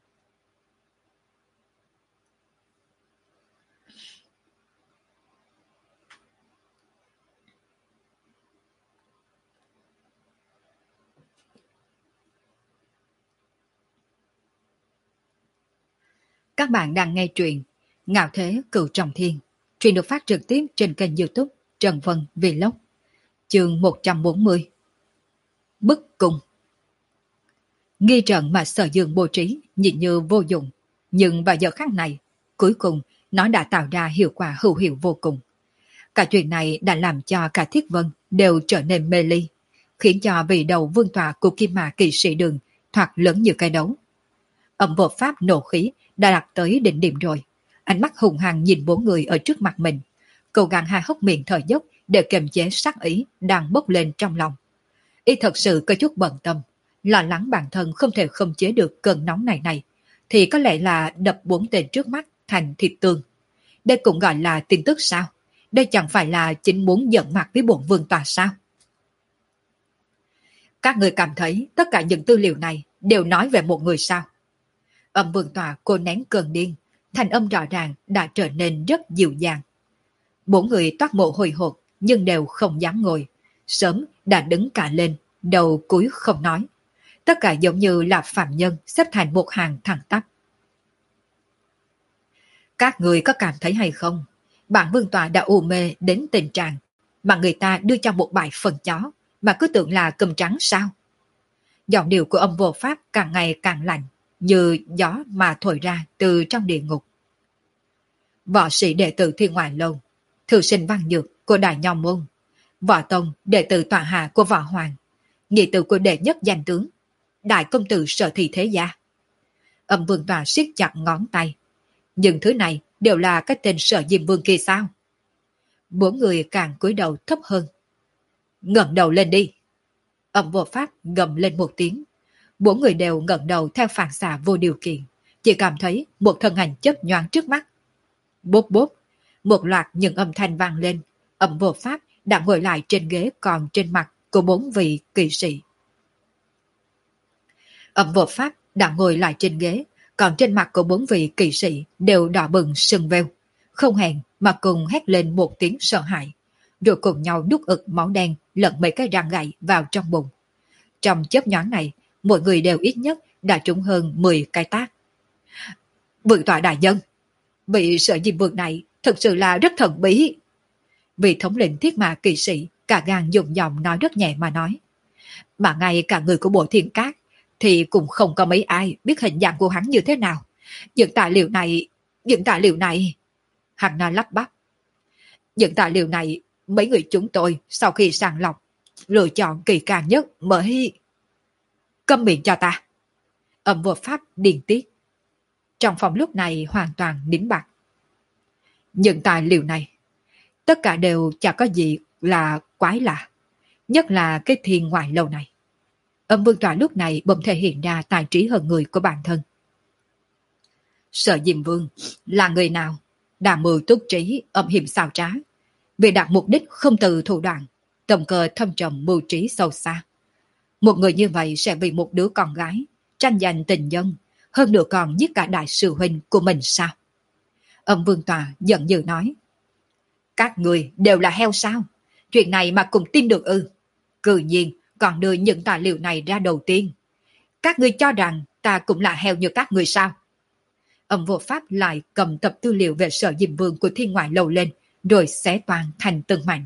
S1: Các bạn đang nghe truyện Ngạo Thế Cửu Trọng Thiên. Truyện được phát trực tiếp trên kênh YouTube Trần Vân Vlog. Chương một trăm bốn mươi. Bức cung. Nghi trận mà Sở Dương bố trí nhìn như vô dụng, nhưng vào giờ khắc này, cuối cùng nó đã tạo ra hiệu quả hữu hiệu vô cùng. Cả chuyện này đã làm cho cả Thiết Vân đều trở nên mê ly, khiến cho vị đầu vương tọa của Kim Mã Kỵ Sĩ Đường thoạt lớn như cái đấu. Ẩm vô pháp nổ khí đã đạt tới đỉnh điểm rồi, ánh mắt hùng hăng nhìn bốn người ở trước mặt mình, cố gắng hai hốc miệng thở dốc để kiềm chế sát ý đang bốc lên trong lòng. Y thật sự có chút bận tâm, lo lắng bản thân không thể khống chế được cơn nóng này này, thì có lẽ là đập bốn tên trước mắt thành thịt tương. Đây cũng gọi là tin tức sao? Đây chẳng phải là chính muốn giận mặt với bổn vương tòa sao? Các người cảm thấy tất cả những tư liệu này đều nói về một người sao? Âm vương tòa cô nén cơn điên, thành âm rõ ràng đã trở nên rất dịu dàng. Bốn người toát mồ hôi hột nhưng đều không dám ngồi, sớm đã đứng cả lên, đầu cúi không nói. Tất cả giống như là phạm nhân xếp thành một hàng thẳng tắp. Các người có cảm thấy hay không? Bản vương tòa đã u mê đến tình trạng mà người ta đưa cho một bãi phần chó mà cứ tưởng là cơm trắng sao? Giọng điệu của âm vô pháp càng ngày càng lạnh, như gió mà thổi ra từ trong địa ngục. Võ sĩ đệ tử Thiên Ngoại Lâu, thư sinh văn nhược của Đại Nho Môn, Võ Tông đệ tử tọa hạ của Võ Hoàng, nghị tử của đệ nhất danh tướng, đại công tử Sở Thị thế gia. Âm Vương Tòa siết chặt ngón tay. Nhưng thứ này đều là cái tên Sở Diêm Vương kia sao? Bốn người càng cúi đầu thấp hơn. Ngẩng đầu lên đi. Âm Vô Pháp gầm lên một tiếng. Bốn người đều ngẩng đầu theo phản xạ vô điều kiện, chỉ cảm thấy một thân ảnh chớp nhoáng trước mắt. Bốp bốp, một loạt những âm thanh vang lên. Âm Vô Pháp đã ngồi lại trên ghế còn trên mặt của bốn vị kỵ sĩ. Âm Vô Pháp đã ngồi lại trên ghế, còn trên mặt của bốn vị kỵ sĩ đều đỏ bừng sưng veo, không hẹn mà cùng hét lên một tiếng sợ hãi, rồi cùng nhau nuốt ực máu đen lẫn mấy cái răng gãy vào trong bụng. Trong chớp nhoáng này, mỗi người đều ít nhất đã trúng hơn mười cái tát. Vương tọa đại nhân, vị Sở Diêm Vương này thực sự là rất thần bí. Vị thống lĩnh Thiết Mã kỵ sĩ cả gan dùng giọng nói rất nhẹ mà nói. Mà ngay cả người của Bộ Thiên Cát thì cũng không có mấy ai biết hình dạng của hắn như thế nào. Những tài liệu này, những tài liệu này... Hắn na lắp bắp. Những tài liệu này, mấy người chúng tôi sau khi sàng lọc, lựa chọn kỳ càng nhất mới... Câm miệng cho ta. Âm Vô Pháp điên tiết. Trong phòng lúc này hoàn toàn nín bặt. Những tài liệu này, tất cả đều chẳng có gì là quái lạ. Nhất là cái thiên ngoại lâu này. Âm Vương Tọa lúc này bỗng thể hiện ra tài trí hơn người của bản thân. Sở Diêm Vương là người nào? Đà mưu túc trí, âm hiểm xảo trá. Vì đạt mục đích không từ thủ đoạn, tầm cơ thâm trầm mưu trí sâu xa. Một người như vậy sẽ vì một đứa con gái tranh giành tình nhân, hơn nữa còn giết cả đại sư huynh của mình sao? Âm Vương Tọa giận dữ nói. Các người đều là heo sao? Chuyện này mà cùng tin được ư? Cự nhiên còn đưa những tài liệu này ra đầu tiên. Các người cho rằng ta cũng là heo như các người sao? Âm Vô Pháp lại cầm tập tư liệu về Sở Diêm Vương của thiên ngoại lầu lên, rồi xé toàn thành từng mảnh.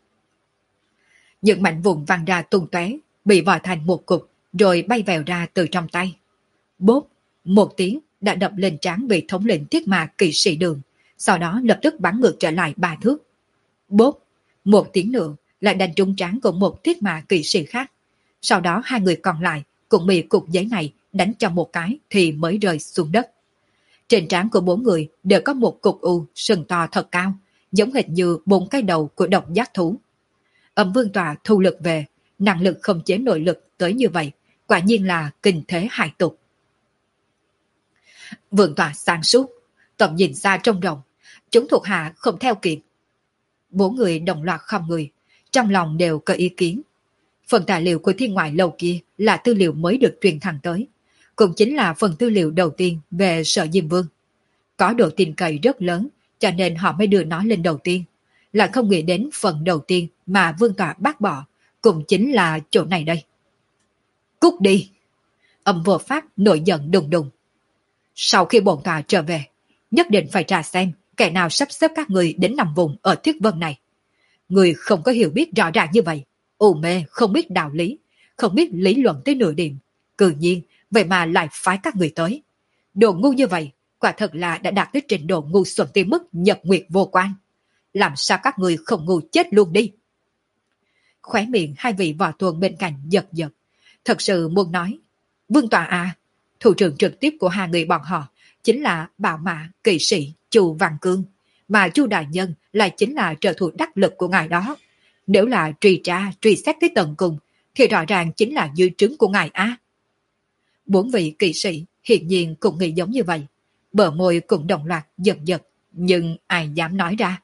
S1: Những mảnh vụn văng ra tung tóe, bị vò thành một cục, rồi bay vèo ra từ trong tay. Bốp, một tiếng đã đập lên trán vị thống lĩnh Thiết Mã kỵ sĩ Đường, sau đó lập tức bắn ngược trở lại ba thước. Bốp, một tiếng nữa lại đánh trúng trán của một Thiết Mã kỵ sĩ khác. Sau đó hai người còn lại cũng bị cục giấy này đánh cho một cái thì mới rơi xuống đất. Trên trán của bốn người đều có một cục u sừng to thật cao, giống hệt như bốn cái đầu của độc giác thú. Âm Vương Tọa thu lực về, năng lực không chế nội lực tới như vậy, quả nhiên là kinh thế hải tục. Vương Tọa sáng suốt, tầm nhìn xa trông rộng, chúng thuộc hạ không theo kịp. Bốn người đồng loạt không người, trong lòng đều có ý kiến. Phần tài liệu của thiên ngoại lâu kia là tư liệu mới được truyền thẳng tới, cũng chính là phần tư liệu đầu tiên về Sở Diêm Vương. Có độ tin cậy rất lớn, cho nên họ mới đưa nó lên đầu tiên. Lại không nghĩ đến phần đầu tiên mà Vương Tọa bác bỏ, cũng chính là chỗ này đây. Cút đi! Âm Vô Pháp nổi giận đùng đùng. Sau khi bổn tọa trở về, nhất định phải tra xem kẻ nào sắp xếp các người đến nằm vùng ở Thiết Vân này. Người không có hiểu biết rõ ràng như vậy, u mê không biết đạo lý, không biết lý luận tới nửa điểm, cư nhiên vậy mà lại phái các người tới. Đồ ngu như vậy, quả thật là đã đạt tới trình độ ngu xuẩn tới mức nhật nguyệt vô quan. Làm sao các người không ngu chết luôn đi? Khóe miệng hai vị võ tuần bên cạnh giật giật, thật sự muốn nói, Vương Tọa à, thủ trưởng trực tiếp của hai người bọn họ chính là Bảo Mã kỵ sĩ Chu Văn Cương, mà Chu đại nhân lại chính là trợ thủ đắc lực của ngài đó. Nếu là truy tra, truy xét tới tận cùng, thì rõ ràng chính là dư trứng của ngài a. Bốn vị kỵ sĩ hiển nhiên cũng nghĩ giống như vậy, bờ môi cũng đồng loạt giật giật, nhưng ai dám nói ra.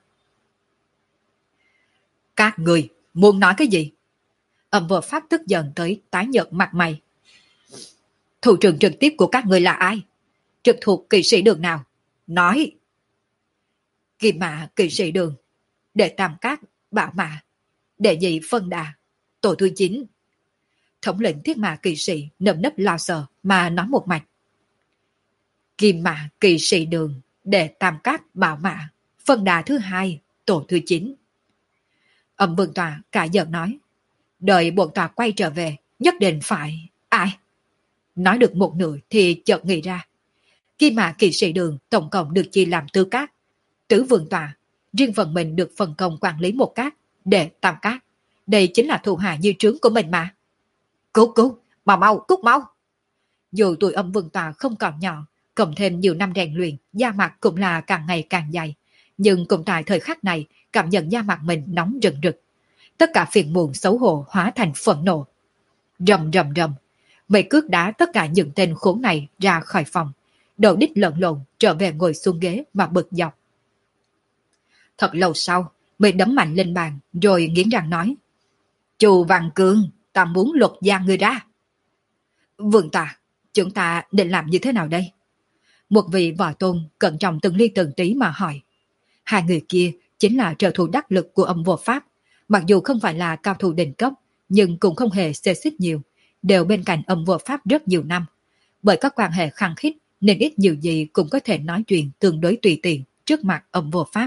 S1: Các người muốn nói cái gì? Âm Vô Pháp tức giận tới tái nhợt mặt mày. Thủ trưởng trực tiếp của các người là ai? Trực thuộc kỵ sĩ Đường nào? Nói! Kim Mã kỵ sĩ Đường, Đệ Tam Cát, Bảo Mã, Đệ Nhị Phân Đà, Tổ thứ chín. Thống lĩnh Thiết Mã kỵ sĩ nâm nấp lo sợ mà nói một mạch. Kim Mã kỵ sĩ Đường, Đệ Tam Cát, Bảo Mã, Phân Đà thứ hai, Tổ thứ chín. Âm Vương Tọa cả giận nói, đợi bổn tọa quay trở về, nhất định phải... Ai? Nói được một nửa thì chợt nghĩ ra. Kim Mã kỵ sĩ Đường tổng cộng được chia làm tư cát. Tứ Vương Tọa, riêng phần mình được phân công quản lý một cát để tam cát. Đây chính là thủ hạ như trướng của mình mà. Cứu cứu, mau mau, cút mau. Dù tuổi Âm Vương Tòa không còn nhỏ, cộng thêm nhiều năm rèn luyện, da mặt cũng là càng ngày càng dày. Nhưng cũng tại thời khắc này, cảm nhận da mặt mình nóng rực rực. Tất cả phiền muộn xấu hổ hóa thành phẫn nộ. Rầm rầm rầm, mấy cước đá tất cả những tên khốn này ra khỏi phòng. Đầu đít lợn lộn trở về ngồi xuống ghế mà bực dọc. Thật lâu sau, mới đấm mạnh lên bàn rồi nghiến răng nói: Chu Văn Cương, ta muốn luật gia người ra. Vương Tòa, chúng ta định làm như thế nào đây? Một vị võ tôn cẩn trọng từng ly từng tí mà hỏi. Hai người kia chính là trợ thủ đắc lực của Âm Vô Pháp. Mặc dù không phải là cao thủ đỉnh cấp, nhưng cũng không hề xê xích nhiều, đều bên cạnh Âm Vô Pháp rất nhiều năm. Bởi các quan hệ khăng khít nên ít nhiều gì cũng có thể nói chuyện tương đối tùy tiện trước mặt Âm Vô Pháp.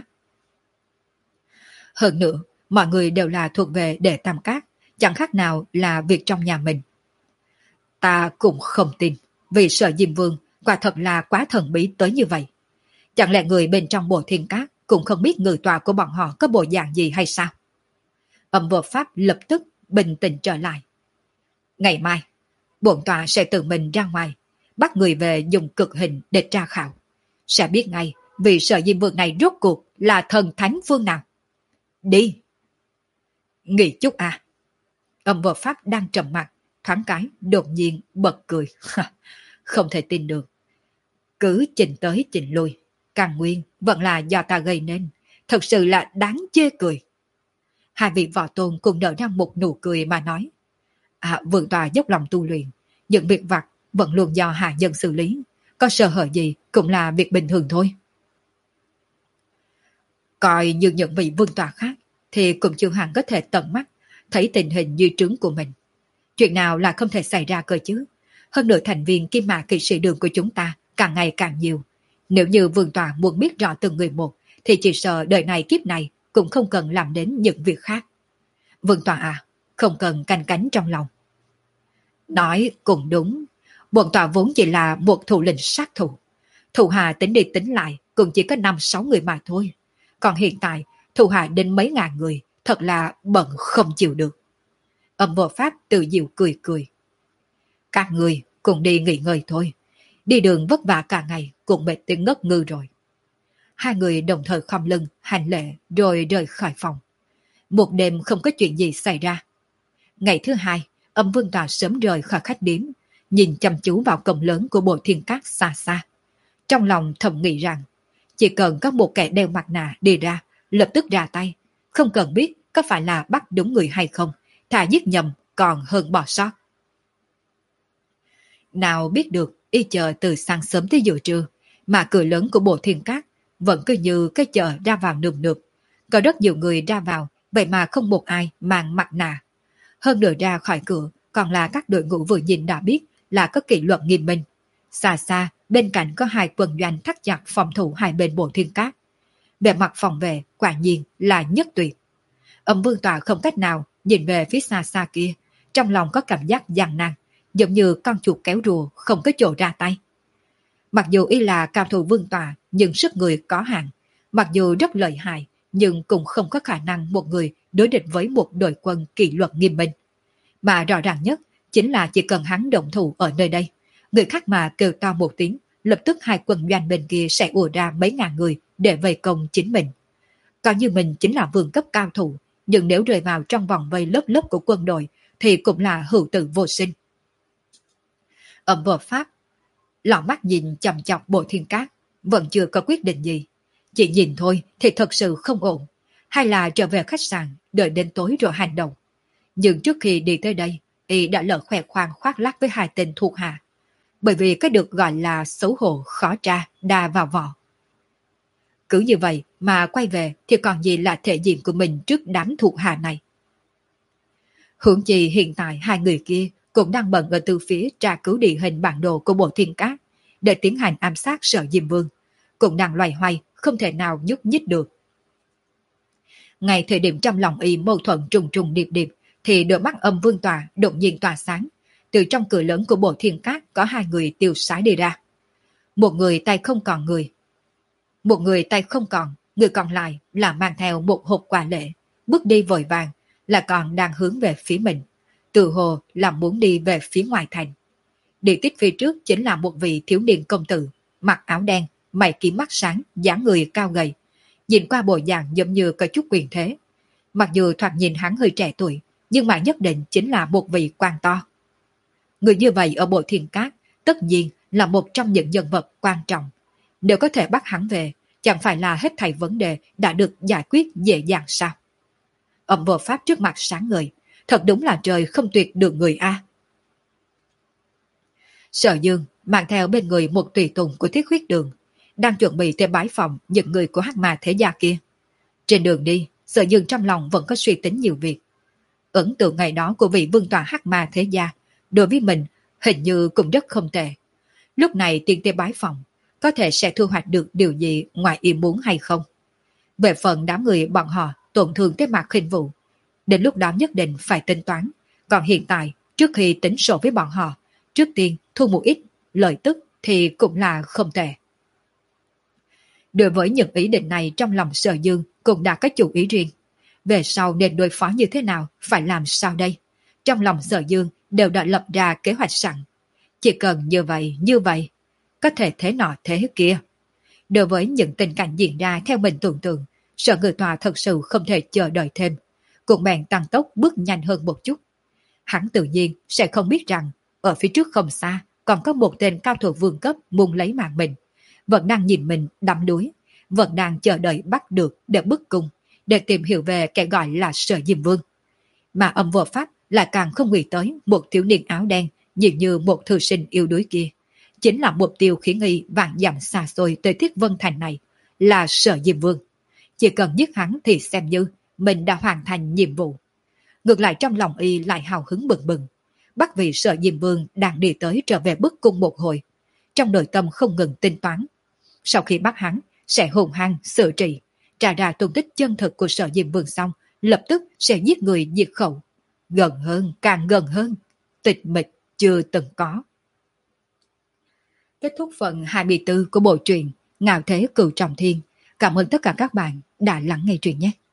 S1: Hơn nữa, mọi người đều là thuộc về Đệ Tam Cát, chẳng khác nào là việc trong nhà mình. Ta cũng không tin, vì Sở Diêm Vương quả thật là quá thần bí tới như vậy. Chẳng lẽ người bên trong Bộ Thiên Cát cũng không biết người tòa của bọn họ có bộ dạng gì hay sao? Âm Vô Pháp lập tức bình tĩnh trở lại. Ngày mai, bổn tòa sẽ tự mình ra ngoài, bắt người về dùng cực hình để tra khảo. Sẽ biết ngay vì Sở Diêm Vương này rốt cuộc là thần thánh phương nào. Đi! Nghỉ chút à? Âm Vô Pháp đang trầm mặt, thoáng cái đột nhiên bật cười. Không thể tin được. Cứ chỉnh tới chỉnh lui, càng nguyên vẫn là do ta gây nên. Thật sự là đáng chê cười. Hai vị võ tôn cùng nở ra một nụ cười mà nói. À, vương tòa dốc lòng tu luyện, những việc vặt vẫn luôn do hạ nhân xử lý. Có sơ hở gì cũng là việc bình thường thôi. Coi như những vị vương tòa khác thì cũng chưa hẳn có thể tận mắt thấy tình hình như trứng của mình. Chuyện nào là không thể xảy ra cơ chứ? Hơn nữa thành viên kim mã kỵ sĩ đường của chúng ta càng ngày càng nhiều. Nếu như vương tòa muốn biết rõ từng người một thì chỉ sợ đời này kiếp này cũng không cần làm đến những việc khác. Vương tòa à, không cần canh cánh trong lòng. Nói cũng đúng, bổn tòa vốn chỉ là một thủ lĩnh sát thủ. Thủ hạ tính đi tính lại cũng chỉ có năm sáu người mà thôi. Còn hiện tại, thủ hạ đến mấy ngàn người, thật là bận không chịu được. Âm Vô Pháp tự diệu cười cười. Các người cùng đi nghỉ ngơi thôi. Đi đường vất vả cả ngày cũng mệt tới ngất ngư rồi. Hai người đồng thời khom lưng, hành lễ rồi rời khỏi phòng. Một đêm không có chuyện gì xảy ra. Ngày thứ hai, Âm Vương Tòa sớm rời khỏi khách điếm, nhìn chăm chú vào cổng lớn của Bộ Thiên Cát xa xa. Trong lòng thầm nghĩ rằng, chỉ cần có một kẻ đeo mặt nạ đi ra, lập tức ra tay, không cần biết có phải là bắt đúng người hay không, thà giết nhầm còn hơn bỏ sót. Nào biết được y chờ từ sáng sớm tới giữa trưa, mà cửa lớn của Bộ Thiên Cát vẫn cứ như cái chợ ra vào nườm nượp. Có rất nhiều người ra vào, vậy mà không một ai mang mặt nạ. Hơn nữa ra khỏi cửa còn là các đội ngũ vừa nhìn đã biết là có kỷ luật nghiêm minh. Xa xa, bên cạnh có hai quân doanh thắt chặt phòng thủ hai bên Bộ Thiên Cát. Về mặt phòng vệ, quả nhiên là nhất tuyệt. Âm Vương Tòa không cách nào nhìn về phía xa xa kia, trong lòng có cảm giác gian nan, giống như con chuột kéo rùa không có chỗ ra tay. Mặc dù y là cao thủ Vương Tòa, nhưng sức người có hạn. Mặc dù rất lợi hại, nhưng cũng không có khả năng một người đối địch với một đội quân kỷ luật nghiêm minh. Mà rõ ràng nhất chính là chỉ cần hắn động thủ ở nơi đây, người khác mà kêu to một tiếng, lập tức hai quân doanh bên kia sẽ ùa ra mấy ngàn người để vây công chính mình. Coi như mình chính là vương cấp cao thủ, nhưng nếu rơi vào trong vòng vây lớp lớp của quân đội thì cũng là hữu tử vô sinh. Âm Vô Pháp lọ mắt nhìn chằm chọc Bộ Thiên Cát, vẫn chưa có quyết định gì. Chỉ nhìn thôi thì thật sự không ổn. Hay là trở về khách sạn, đợi đến tối rồi hành động. Nhưng trước khi đi tới đây, y đã lỡ khoe khoang khoác lác với hai tên thuộc hạ. Bởi vì cái được gọi là xấu hổ khó tra, đa vào vỏ. Cứ như vậy mà quay về thì còn gì là thể diện của mình trước đám thuộc hạ này. Hướng chi hiện tại hai người kia cũng đang bận ở từ phía tra cứu địa hình bản đồ của Bộ Thiên Cát để tiến hành ám sát Sở Diêm Vương, cũng đang loay hoay không thể nào nhúc nhích được. Ngay thời điểm trong lòng y mâu thuẫn trùng trùng điệp điệp thì đôi mắt Âm Vương Tòa đột nhiên tỏa sáng. Từ trong cửa lớn của Bộ Thiên Cát có hai người tiêu sái đi ra. Một người tay không còn người. Một người tay không còn, Người còn lại là mang theo một hộp quà lễ, bước đi vội vàng, là còn đang hướng về phía mình, tự hồ là muốn đi về phía ngoài thành. Đi tiếp phía trước chính là một vị thiếu niên công tử, mặc áo đen, mày kiếm mắt sáng, dáng người cao gầy, nhìn qua bộ dạng giống như có chút quyền thế. Mặc dù thoạt nhìn hắn hơi trẻ tuổi, nhưng mà nhất định chính là một vị quan to. Người như vậy ở bộ thiên cát, tất nhiên là một trong những nhân vật quan trọng. Nếu có thể bắt hắn về, chẳng phải là hết thảy vấn đề đã được giải quyết dễ dàng sao? Âm vô pháp trước mặt sáng ngời, thật đúng là trời không tuyệt được người A. Sở Dương mang theo bên người một tùy tùng của Thiết Huyết Đường, đang chuẩn bị tới bái phòng những người của Hắc Ma thế gia kia. Trên đường đi, Sở Dương trong lòng vẫn có suy tính nhiều việc. Ấn tượng ngày đó của vị vương tọa Hắc Ma thế gia đối với mình hình như cũng rất không tệ. Lúc này tiên tới bái phòng, có thể sẽ thu hoạch được điều gì ngoài ý muốn hay không? Về phần đám người bọn họ tổn thương tới Mạc Khinh Vũ, đến lúc đó nhất định phải tính toán. Còn hiện tại, trước khi tính sổ với bọn họ, trước tiên thu một ít lợi tức thì cũng là không tệ. Đối với những ý định này trong lòng Sở Dương cũng đã có chủ ý riêng. Về sau nên đối phó như thế nào, phải làm sao đây? Trong lòng Sở Dương đều đã lập ra kế hoạch sẵn. Chỉ cần như vậy, như vậy, có thể thế nọ thế kia. Đối với những tình cảnh diễn ra theo mình tưởng tượng, Sở Ngự Tòa thật sự không thể chờ đợi thêm. Cũng bèn tăng tốc bước nhanh hơn một chút. Hắn tự nhiên sẽ không biết rằng ở phía trước không xa còn có một tên cao thủ vương cấp muốn lấy mạng mình. Vẫn đang nhìn mình đắm đuối, vẫn đang chờ đợi bắt được để bức cung, để tìm hiểu về kẻ gọi là Sở Diêm Vương. Mà âm vô pháp lại càng không nghĩ tới một thiếu niên áo đen nhìn như một thư sinh yếu đuối kia. Chính là mục tiêu khiến y vạn dặm xa xôi tới Thiết Vân Thành này, là Sở Diêm Vương. Chỉ cần giết hắn thì xem như mình đã hoàn thành nhiệm vụ. Ngược lại trong lòng y lại hào hứng bừng bừng. Bắt vì Sở Diêm Vương đang đi tới trở về bức cung một hồi. Trong nội tâm không ngừng tính toán. Sau khi bắt hắn, sẽ hùng hăng xử trị, trả ra tung tích chân thực của Sở Diêm Vương xong, lập tức sẽ giết người diệt khẩu. Gần hơn, càng gần hơn. Tịch mịch chưa từng có. Kết thúc phần hai mươi tư của bộ truyện Ngạo Thế Cửu Trọng Thiên. Cảm ơn tất cả các bạn đã lắng nghe truyện nhé.